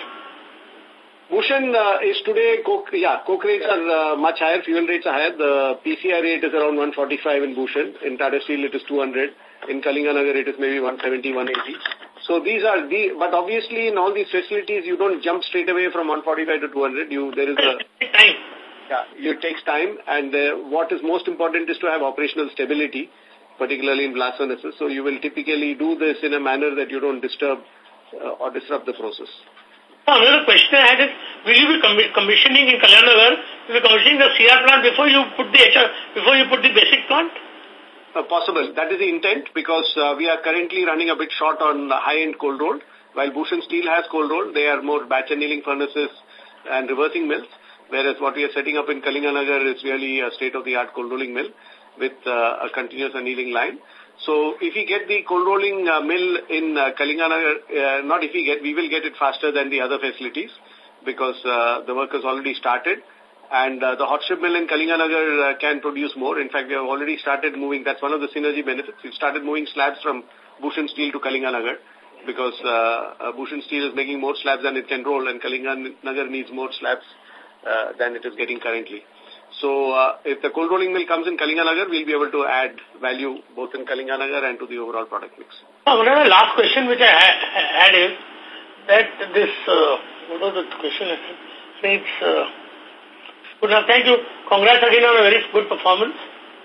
Bhushan uh, is today, coke, yeah, coke rates are uh, much higher, fuel rates are higher. The P C I rate is around one forty-five in Bhushan. In Tata Steel, it is two hundred. In Kalinganagar, it is maybe one seventy, one eighty. So these are the, but obviously in all these facilities, you don't jump straight away from one forty-five to two hundred. You, there is a... time. Yeah, it takes time, and uh, what is most important is to have operational stability, particularly in blast furnaces. So you will typically do this in a manner that you don't disturb uh, or disrupt the process. Another question I had is, will you be commissioning in Kalinganagar, will you be commissioning the C R plant before you put the H R, before you put the basic plant? Uh, possible. That is the intent, because uh, we are currently running a bit short on high-end cold roll. While Bhushan Steel has cold roll, they are more batch annealing furnaces and reversing mills, whereas what we are setting up in Kalinganagar is really a state-of-the-art cold rolling mill with uh, a continuous annealing line. So if we get the cold rolling uh, mill in uh, Kalinganagar, uh, not if we get, we will get it faster than the other facilities, because uh, the work has already started. And uh, the hot strip mill in Kalinganagar uh, can produce more. In fact, we have already started moving. That's one of the synergy benefits. We've started moving slabs from Bhushan Steel to Kalinganagar, because uh, uh, Bhushan Steel is making more slabs than it can roll, and Kalinganagar needs more slabs uh, than it is getting currently. So uh, if the cold rolling mill comes in Kalinganagar, we'll be able to add value both in Kalinganagar and to the overall product mix. Oh, another last question which I ha had is that this, uh, what was the question? I think it's... Uh, Good enough. Thank you. Congrats again on a very good performance.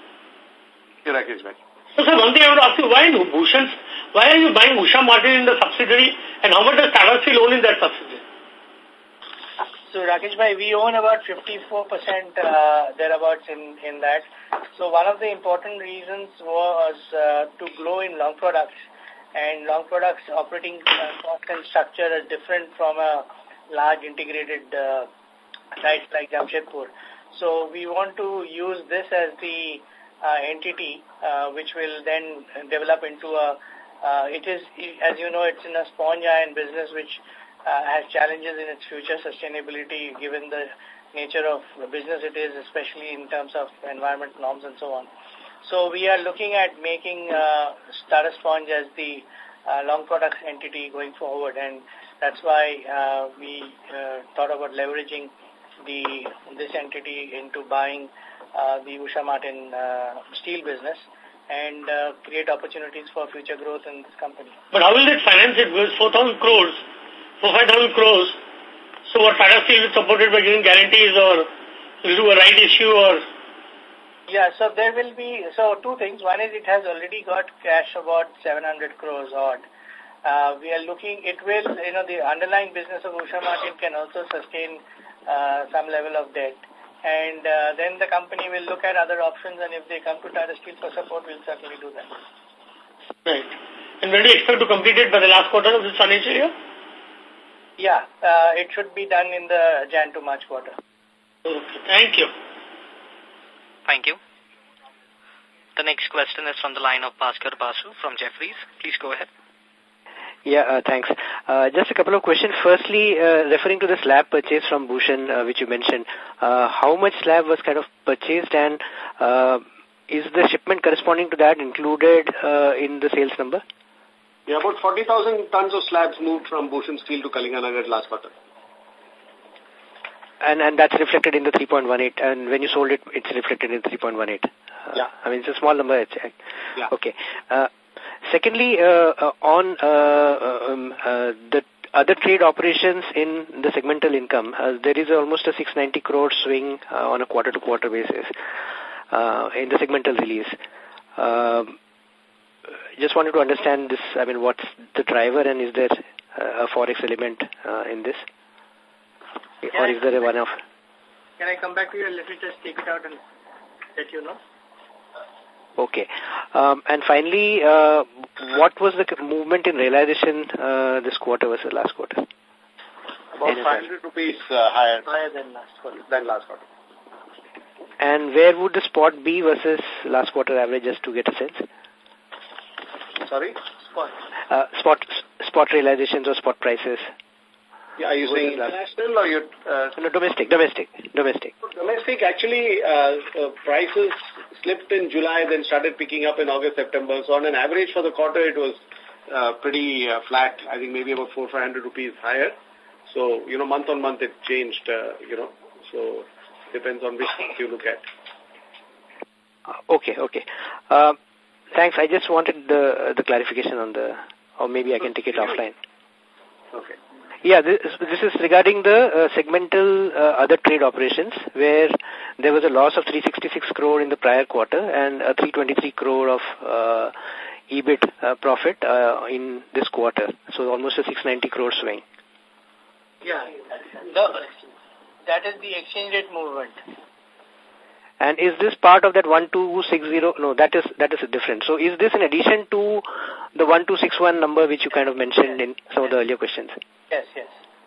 Here, Rakesh bhai. So, sir, one thing I would ask you, why in Bhushan, why are you buying Usha Martin in the subsidiary, and how much does Tata Steel own in that subsidiary? So, Rakesh bhai, we own about fifty-four percent uh, thereabouts in, in that. So, one of the important reasons was uh, to grow in long products, and long products operating uh, cost and structure is different from a large integrated uh, sites like Jamshedpur. So we want to use this as the uh, entity uh, which will then develop into a, uh, it is, as you know, it's in a sponge iron business which uh, has challenges in its future sustainability given the nature of the business it is, especially in terms of environment norms and so on. So we are looking at making uh, Tata Sponge as the uh, long products entity going forward, and that's why uh, we uh, thought about leveraging the this entity into buying uh, the Usha Martin uh, steel business and uh, create opportunities for future growth in this company. But how will it finance it? With four thousand crores, four five thousand crores. So what Tata Steel is supported by giving guarantees, or will do a right issue, or? Yeah, so there will be, so two things. One is it has already got cash about seven hundred crores odd. Uh, we are looking, it will, you know, the underlying business of Usha Martin can also sustain Uh, some level of debt, and uh, then the company will look at other options, and if they come to Tata Steel for support, we'll certainly do that. Right. And when do you expect to complete it, by the last quarter of this financial year? Yeah, uh, it should be done in the Jan to March quarter. Okay, thank you. Thank you. The next question is from the line of Bhaskar Basu from Jefferies. Please go ahead. Yeah, uh, thanks. Uh, just a couple of questions. Firstly, uh, referring to the slab purchase from Bhushan, uh, which you mentioned, uh, how much slab was kind of purchased, and uh, is the shipment corresponding to that included uh, in the sales number? Yeah, about forty thousand tons of slabs moved from Bhushan Steel to Kalinganagar last quarter. And and that's reflected in the three point one eight, and when you sold it, it's reflected in three point one eight. Uh, yeah. I mean, it's a small number. It's, yeah. Okay. Uh, Secondly, uh, uh, on uh, um, uh, the other trade operations in the segmental income, uh, there is almost a six hundred ninety crore swing uh, on a quarter-to-quarter basis uh, in the segmental release. Uh, just wanted to understand this, I mean, what's the driver, and is there a forex element uh, in this? Can or I is there a one-off? Can I come back to you and let me just take it out and let you know? Okay. Um, and finally, uh, what was the movement in realization uh, this quarter versus last quarter? About five hundred rupees uh, higher. Higher than last quarter. Than last quarter. And where would the spot be versus last quarter average, just to get a sense? Sorry? Spot. Uh, spot spot realizations or spot prices. Yeah, are you saying international or you? Uh, no, domestic, domestic, domestic. Domestic, actually, uh, uh, prices slipped in July, then started picking up in August, September. So on an average for the quarter, it was uh, pretty uh, flat. I think maybe about four, five hundred rupees higher. So you know, month on month, it changed. Uh, you know, so depends on which month you look at. Uh, okay, okay. Uh, thanks. I just wanted the the clarification on the, or maybe I can take it offline. Okay. Yeah, this, this is regarding the uh, segmental uh, other trade operations, where there was a loss of three hundred sixty-six crore in the prior quarter and a three hundred twenty-three crore of uh, E B I T uh, profit uh, in this quarter. So almost a six hundred ninety crore swing. Yeah, the, that is the exchange rate movement. And is this part of that one two six zero? No, that is that is different. So is this in addition to the one two six one number which you kind of mentioned in some of the earlier questions? Yes, yes.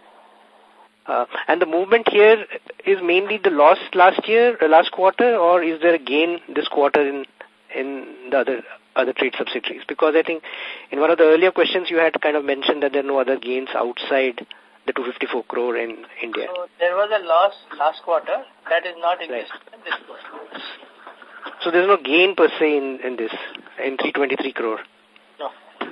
Uh, and the movement here is mainly the loss last year, uh, last quarter, or is there a gain this quarter in in the other other trade subsidiaries? Because I think in one of the earlier questions you had kind of mentioned that there are no other gains outside the two hundred fifty-four crore in India. So there was a loss last quarter that is not existing right. in this quarter. So there is no gain per se in, in this, in three hundred twenty-three crore? No.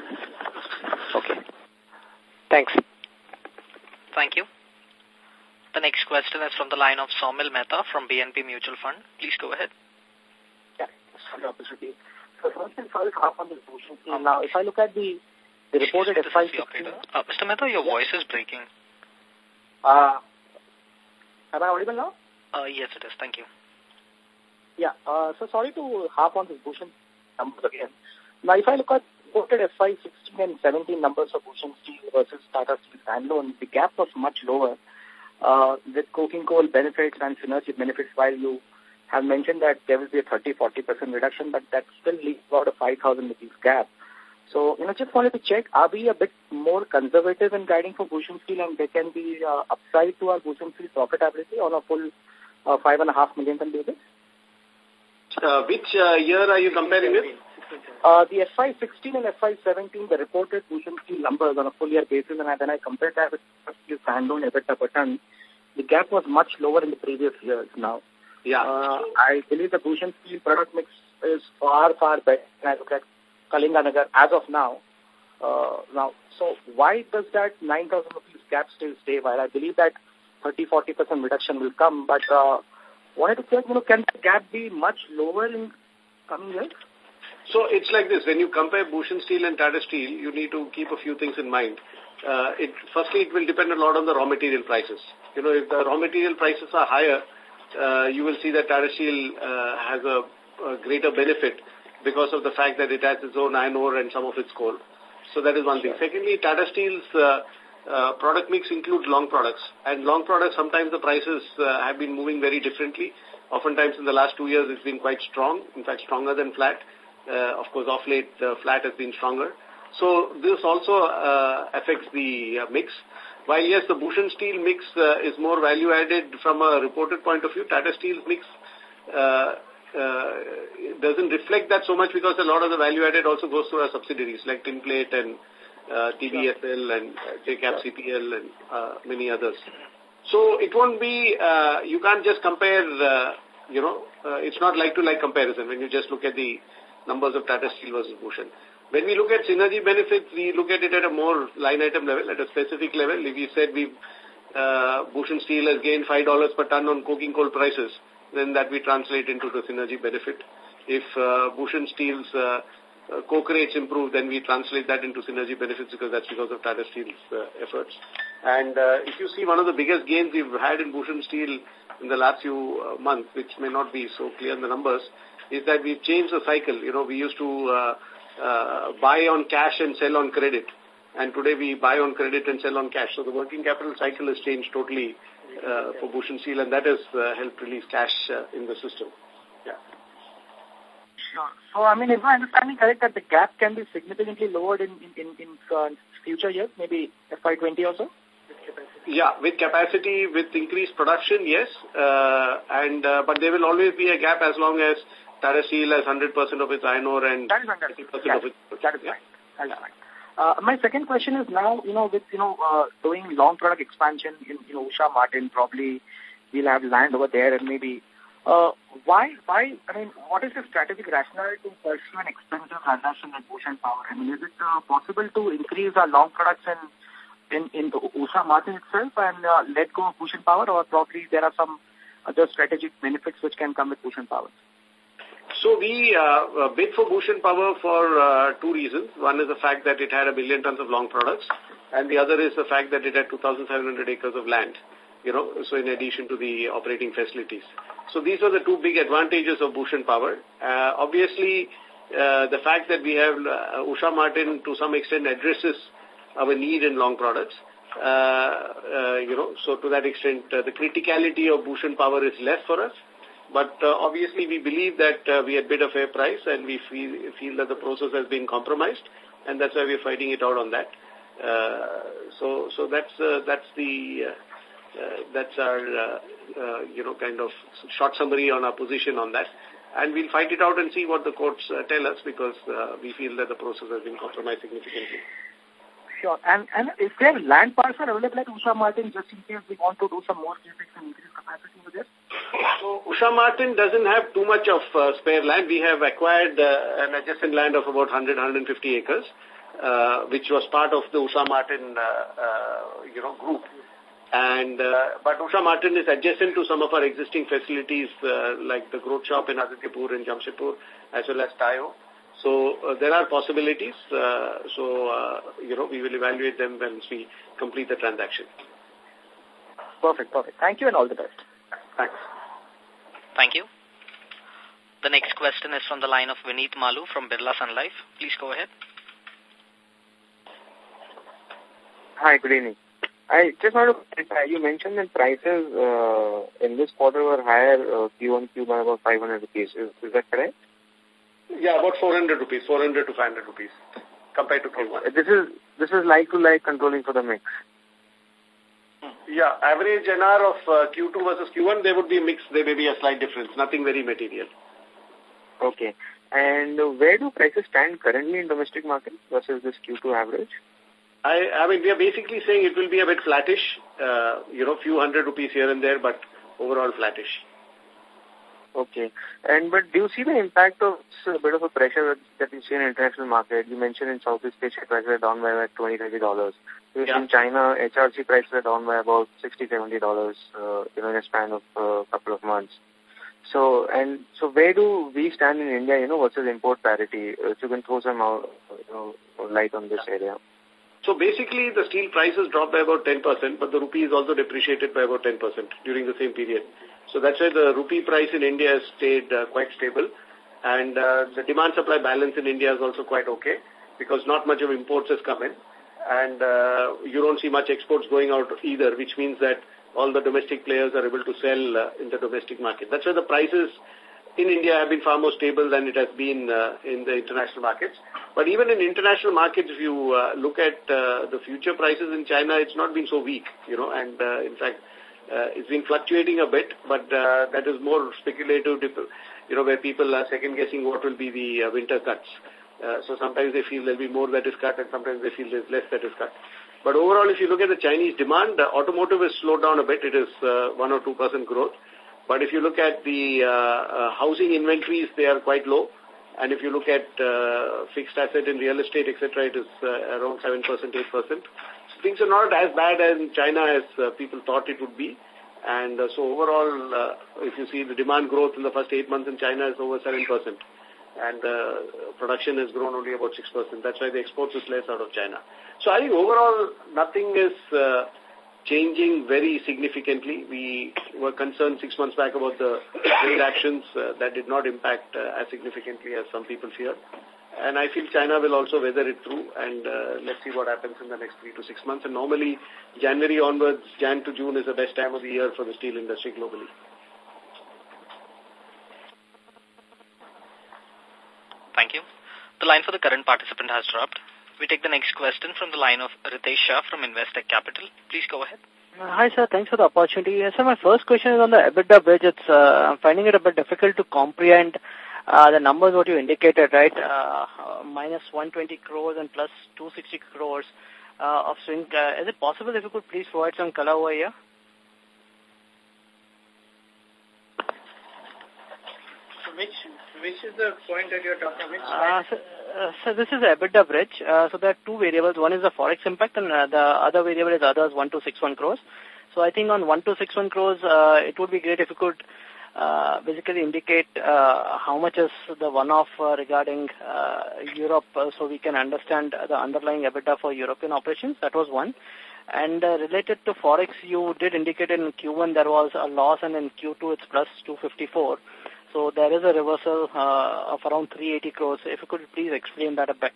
Okay. Thanks. Thank you. The next question is from the line of Saumil Mehta from B N P Mutual Fund. Please go ahead. Yeah, for the opportunity. So first and foremost, half on this Bhushan Steel. Um, now, if I look at the, the reported F I sixteen... Uh, Mister Mehta, your yeah. voice is breaking. Uh, am I audible now? Uh, yes, it is. Thank you. Yeah, uh, so sorry to harp on this Bhushan numbers again. Now, if I look at reported F I sixteen and seventeen numbers of Bhushan Steel versus Tata Steel standalone, the gap was much lower uh, with coking coal benefits and synergy benefits, while you have mentioned that there will be a thirty to forty percent reduction, but that still leaves about a five thousand rupees gap. So, you know, just wanted to check, are we a bit more conservative in guiding for Bhushan Steel, and there can be uh, upside to our Bhushan Steel profitability on a full uh, five and a half million ton basis? Uh, which uh, year are you comparing with? Uh, the F I sixteen and F I seventeen, the reported Bhushan Steel numbers on a full year basis, and then I compared that with Steel standalone EBITDA per ton, the gap was much lower in the previous years now. Yeah. Uh, I believe the Bhushan Steel product mix is far, far better when I look at Kalinganagar as of now. Uh, now, so why does that nine thousand rupees gap still stay? While I believe that thirty to forty percent reduction will come, but uh, wanted to check, you know, can the gap be much lower in coming years? So it's like this. When you compare Bhushan Steel and Tata Steel, you need to keep a few things in mind. Uh, it, firstly, it will depend a lot on the raw material prices. You know, if the raw material prices are higher, uh, you will see that Tata Steel uh, has a, a greater benefit because of the fact that it has its own iron ore and some of its coal. So that is one thing. Secondly, Tata Steel's uh, uh, product mix includes long products. And long products, sometimes the prices uh, have been moving very differently. Oftentimes in the last two years, it's been quite strong, in fact, stronger than flat. Uh, of course, off late, uh, flat has been stronger. So this also uh, affects the uh, mix. While, yes, the Bhushan Steel mix uh, is more value-added from a reported point of view, Tata Steel's mix uh, uh, doesn't reflect that so much because a lot of the value-added also goes to our subsidiaries like Tinplate and uh, T B S L and uh, J CAP C P L and uh, many others. So it won't be, uh, you can't just compare, uh, you know, uh, it's not like-to-like comparison when you just look at the numbers of Tata Steel versus Bhushan. When we look at synergy benefits, we look at it at a more line item level, at a specific level. If we said we uh, Bhushan Steel has gained five dollars per ton on coking coal prices, then that we translate into the synergy benefit. If uh, Bhushan Steel's uh, uh, coke rates improve, then we translate that into synergy benefits because that's because of Tata Steel's uh, efforts. And uh, if you see one of the biggest gains we've had in Bhushan Steel in the last few uh, months, which may not be so clear in the numbers, is that we've changed the cycle. You know, we used to uh, uh, buy on cash and sell on credit. And today we buy on credit and sell on cash. So the working capital cycle has changed totally uh, for Bhushan Steel, and that has uh, helped release cash uh, in the system. Yeah. Sure. So, I mean, if my understanding correct, that the gap can be significantly lowered in, in, in, in uh, future years, maybe F Y twenty or so? Yeah, with capacity, with increased production, yes. Uh, and uh, But there will always be a gap as long as Tata Steel has one hundred percent of its iron ore and fifty percent yes, of its... That is yeah. right. That is right. Uh, my second question is now, you know, with, you know, uh, doing long product expansion in, you know, Usha Martin, probably we'll have land over there and maybe, uh, why, why, I mean, what is the strategic rationale to pursue an expensive transaction like Bhushan Power? I mean, is it uh, possible to increase our long products in, in, in the Usha Martin itself and uh, let go of Bhushan Power, or probably there are some other strategic benefits which can come with Bhushan Power? So we uh, bid for Bhushan Power for uh, two reasons. One is the fact that it had a billion tons of long products, and the other is the fact that it had two thousand seven hundred acres of land, you know, so in addition to the operating facilities. So these are the two big advantages of Bhushan Power. Uh, obviously, uh, the fact that we have uh, Usha Martin to some extent addresses our need in long products. Uh, uh, you know, so to that extent, uh, the criticality of Bhushan Power is less for us. But uh, obviously, we believe that uh, we had bid a fair price, and we feel, feel that the process has been compromised, and that's why we're fighting it out on that. Uh, so, so that's uh, that's the uh, uh, that's our uh, uh, you know kind of short summary on our position on that, and we'll fight it out and see what the courts uh, tell us, because uh, we feel that the process has been compromised significantly. Sure. And, and is there land parcel available at Usha Martin just in case we want to do some more capex and increase capacity with it? So Usha Martin doesn't have too much of uh, spare land. We have acquired uh, an adjacent land of about one hundred, one hundred fifty acres, uh, which was part of the Usha Martin, uh, uh, you know, group. And uh, but Usha Martin is adjacent to some of our existing facilities, uh, like the growth shop in Adityapur and Jamshedpur, as well as Tayo. So uh, there are possibilities. Uh, so, uh, you know, we will evaluate them once we complete the transaction. Perfect, perfect. Thank you and all the best. Thanks. Thank you. The next question is from the line of Vineet Malu from Birla Sun Life. Please go ahead. Hi, good evening. I just want to clarify, you mentioned that prices uh, in this quarter were higher uh, Q on Q by about five hundred rupees. Is, is that correct? Yeah, about four hundred rupees, four hundred to five hundred rupees compared to Q one. This is, this is like to like controlling for the mix. Yeah, average N R of uh, Q two versus Q one, there would be a mix, there may be a slight difference, nothing very material. Okay. And where do prices stand currently in domestic market versus this Q two average? I, I mean, we are basically saying it will be a bit flattish, uh, you know, few hundred rupees here and there, but overall flattish. Okay. And but do you see the impact of a bit of a pressure that you see in international market? You mentioned in Southeast Asia prices are down by about twenty, thirty dollars. Yeah. In China, H R C prices are down by about sixty, seventy dollars, uh, you know, in a span of a uh, couple of months. So, and so where do we stand in India, you know, versus import parity? If you can throw some uh, you know, light on this area. So basically, the steel prices dropped by about ten percent, but the rupee is also depreciated by about ten percent during the same period. So that's why the rupee price in India has stayed uh, quite stable. And uh, the demand-supply balance in India is also quite okay, because not much of imports has come in. And uh, you don't see much exports going out either, which means that all the domestic players are able to sell uh, in the domestic market. That's why the prices in India have been far more stable than it has been uh, in the international markets. But even in international markets, if you uh, look at uh, the future prices in China, it's not been so weak, you know, and uh, in fact, uh, it's been fluctuating a bit, but uh, that is more speculative, you know, where people are second-guessing what will be the uh, winter cuts. Uh, so sometimes they feel there'll be more that is cut, and sometimes they feel there's less that is cut. But overall, if you look at the Chinese demand, the automotive has slowed down a bit. It is uh, one or two percent growth. But if you look at the uh, uh, housing inventories, they are quite low. And if you look at uh, fixed asset in real estate, et cetera, it is uh, around seven percent, eight percent. So things are not as bad as in China as uh, people thought it would be. And uh, so overall, uh, if you see the demand growth in the first eight months in China is over seven percent. And uh, production has grown only about six percent. That's why the exports is less out of China. So I think overall, nothing is uh, changing very significantly. We were concerned six months back about the trade actions uh, that did not impact uh, as significantly as some people feared. and I feel China will also weather it through, and uh, let's see what happens in the next three to six months. And normally, January onwards, Jan to June is the best time of the year for the steel industry globally. Thank you. The line for the current participant has dropped. We take the next question from the line of Ritesh Shah from Investec Capital. Please go ahead. Uh, hi, sir. Thanks for the opportunity. Uh, sir, my first question is on the EBITDA bridge. It's, uh, I'm finding it a bit difficult to comprehend uh, the numbers what you indicated, right? Uh, uh, minus one hundred twenty crores and plus two hundred sixty crores uh, of swing. Uh, is it possible if you could please provide some color over here? Which, which is the point that you're talking about? Uh, so, uh, so this is the EBITDA bridge. Uh, so there are two variables. One is the forex impact and uh, the other variable is others one two six one crores. So I think on one two six one crores, uh, it would be great if you could uh, basically indicate uh, how much is the one-off uh, regarding uh, Europe uh, so we can understand the underlying EBITDA for European operations. That was one. And uh, related to forex, you did indicate in Q one there was a loss and in Q two it's plus two fifty-four. So there is a reversal uh, of around three eighty crores. If you could please explain that a bit.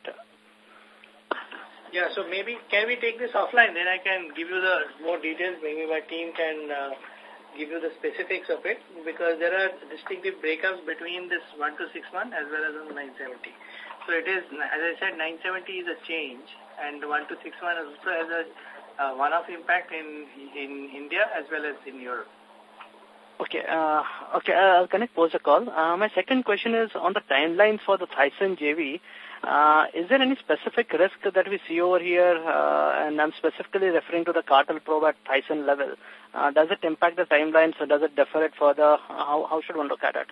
Yeah, so maybe can we take this offline? Then I can give you the more details. Maybe my team can uh, give you the specifics of it, because there are distinctive breakups between this one two six one as well as on nine seventy. So it is, as I said, nine seventy is a change, and one two six one also has a uh, one-off impact in in India as well as in Europe. Okay, uh, okay, uh, I'll connect post the call. Uh, my second question is on the timelines for the Thyssen J V. Uh, is there any specific risk that we see over here? Uh, and I'm specifically referring to the cartel probe at Thyssen level. Uh, does it impact the timelines or does it defer it further? How, how should one look at it?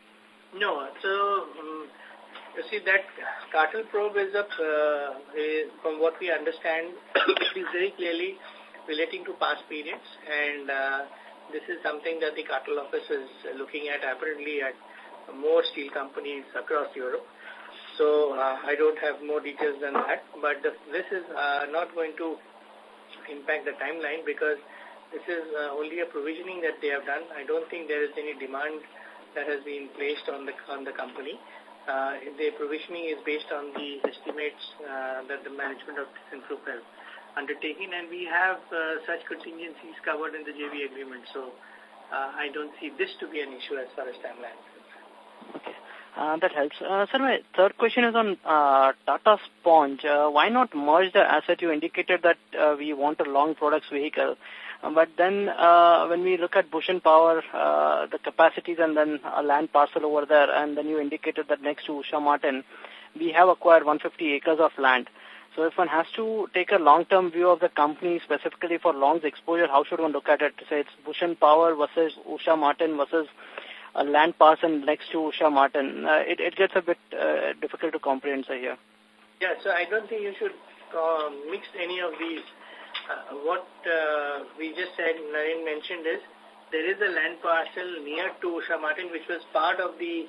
No, so um, you see that cartel probe is up, uh, is, from what we understand, it is very clearly relating to past periods, and uh, this is something that the cartel office is looking at apparently at more steel companies across Europe. So uh, I don't have more details than that, but the, this is uh, not going to impact the timeline, because this is uh, only a provisioning that they have done. I don't think there is any demand that has been placed on the on the company. Uh, the provisioning is based on the estimates uh, that the management of ThyssenKrupp has undertaken, and we have uh, such contingencies covered in the J V agreement. So uh, I don't see this to be an issue as far as timeline is concerned. Okay. Uh, that helps. Uh, sir, my third question is on uh, Tata Sponge. Uh, why not merge the asset? You indicated that uh, we want a long products vehicle. Uh, but then uh, when we look at Bhushan Power, uh, the capacities and then a land parcel over there, and then you indicated that next to Usha Martin, we have acquired one hundred fifty acres of land. So if one has to take a long-term view of the company specifically for longs exposure, how should one look at it? Say it's Bhushan Power versus Usha Martin versus a land parcel next to Usha Martin. Uh, it, it gets a bit uh, difficult to comprehend, sir, here. Yeah, so I don't think you should uh, mix any of these. Uh, what uh, we just said, Naren mentioned is, there is a land parcel near to Usha Martin which was part of the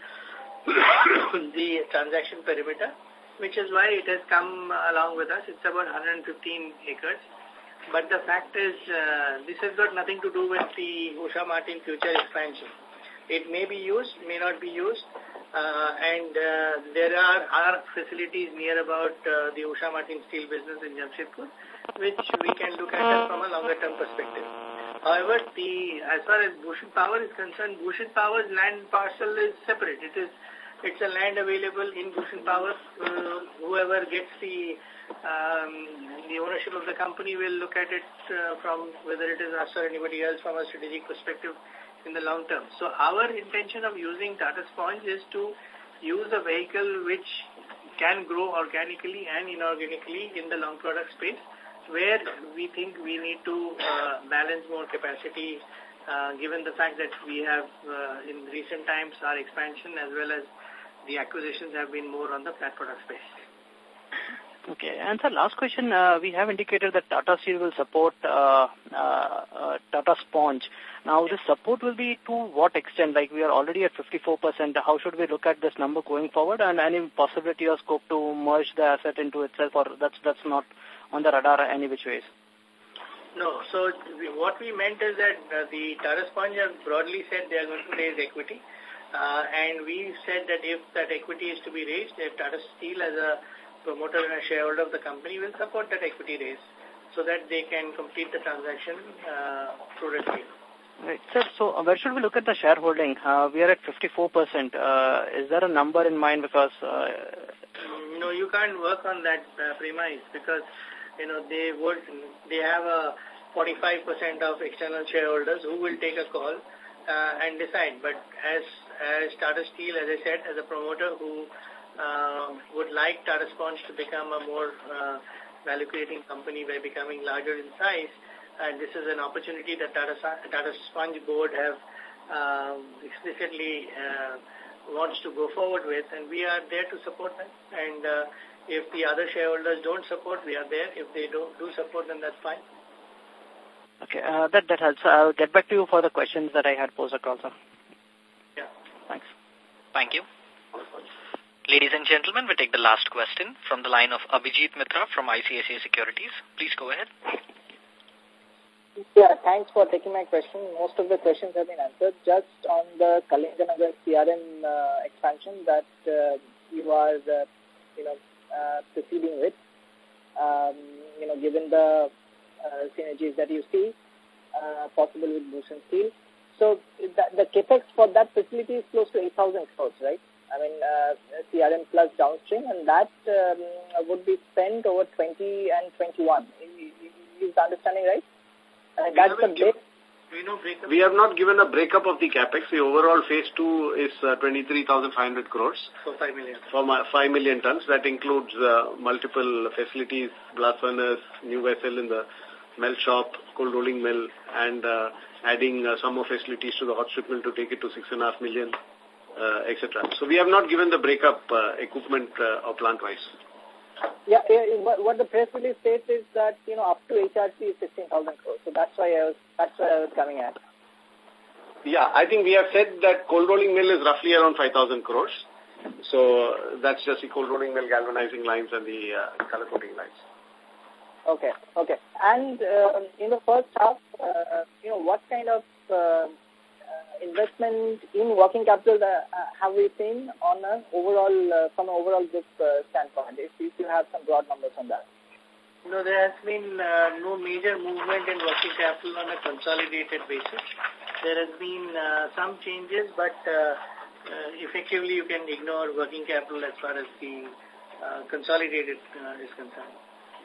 the transaction perimeter, which is why it has come along with us. It's about one hundred fifteen acres. But the fact is, uh, this has got nothing to do with the Usha Martin future expansion. It may be used, may not be used, uh, and uh, there are our facilities near about uh, the Usha Martin steel business in Jamshedpur, which we can look at from a longer-term perspective. However, the as far as Bhushan Power is concerned, Bhushan Power's land parcel is separate. It is it's a land available in Bhushan Power. Uh, whoever gets the um, the ownership of the company will look at it uh, from whether it is us or anybody else from a strategic perspective in the long term. So our intention of using Tata Sponge is to use a vehicle which can grow organically and inorganically in the long product space, where we think we need to uh, balance more capacity, uh, given the fact that we have, uh, in recent times, our expansion as well as the acquisitions have been more on the flat product space. Okay, and sir, last question, uh, we have indicated that Tata Steel will support uh, uh, uh, Tata Sponge. Now, this support will be to what extent? Like, we are already at fifty-four percent. How should we look at this number going forward, and any possibility or scope to merge the asset into itself, or that's, that's not on the radar any which ways? No, so we, what we meant is that uh, the Tata Sponge have broadly said they are going to raise equity. Uh, and we said that if that equity is to be raised, if Tata Steel as a promoter and a shareholder of the company will support that equity raise so that they can complete the transaction uh, prudently. Right. Sir, so uh, where should we look at the shareholding? Uh, we are at fifty-four percent. Uh, is there a number in mind? Because uh, you know, you can't work on that uh, premise because, you know, they would, they have a forty-five percent of external shareholders who will take a call uh, and decide. But as, as Tata Steel, as I said, as a promoter who uh, would like Tata Sponge to become a more uh, value-creating company by becoming larger in size, and this is an opportunity that Tata, Tata Sponge board have uh, explicitly uh, wants to go forward with, and we are there to support them. And uh, if the other shareholders don't support, we are there. If they don't do support, then that's fine. Okay, uh, that, that helps. I'll get back to you for the questions that I had posed across. Yeah. Thanks. Thank you. Ladies and gentlemen, we take the last question from the line of Abhijit Mitra from I C I C I Securities. Please go ahead. Yeah, thanks for taking my question. Most of the questions have been answered. Just on the Kalinganagar C R M uh, expansion that uh, you are, uh, you know, uh, proceeding with, um, you know, given the uh, synergies that you see uh, possible with Bhushan Steel. So the, the capex for that facility is close to eight thousand crores, right? I mean, uh, C R M plus downstream, and that um, would be spent over twenty and twenty-one. Is the understanding right? Uh, that's the given, we, no we have not given a breakup of the capex. The overall phase two is uh, twenty-three thousand five hundred crores. For five million. For my, five million tons. That includes uh, multiple facilities, blast furnace, new vessel in the melt shop, cold rolling mill, and uh, adding uh, some more facilities to the hot strip mill to take it to six and a half million, uh, et cetera. So we have not given the breakup uh, equipment uh, or plant-wise. Yeah, what the press release states is that, you know, up to H R C is sixteen thousand crores. So that's why I was, that's why I was coming at. Yeah, I think we have said that cold rolling mill is roughly around five thousand crores. So uh, that's just the cold rolling mill, galvanizing lines, and the uh, color coating lines. Okay, okay. And uh, in the first half, uh, you know, what kind of uh, investment in working capital uh, have we seen on an overall, uh, from an overall group uh, standpoint? If, if you have some broad numbers on that. No, there has been uh, no major movement in working capital on a consolidated basis. There has been uh, some changes, but uh, uh, effectively you can ignore working capital as far as the uh, consolidated uh, is concerned.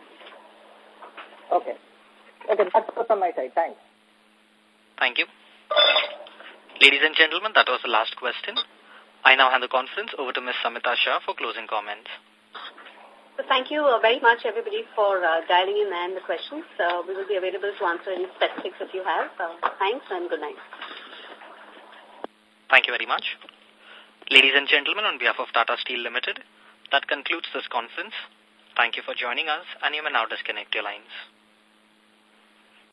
Okay. Okay, that's all from my side. Thanks. Thank you. Ladies and gentlemen, that was the last question. I now hand the conference over to Miz Samita Shah for closing comments. So thank you uh, very much, everybody, for uh, dialing in and the questions. Uh, we will be available to answer any specifics if you have. Uh, thanks and good night. Thank you very much. Ladies and gentlemen, on behalf of Tata Steel Limited, that concludes this conference. Thank you for joining us, and you may now disconnect your lines.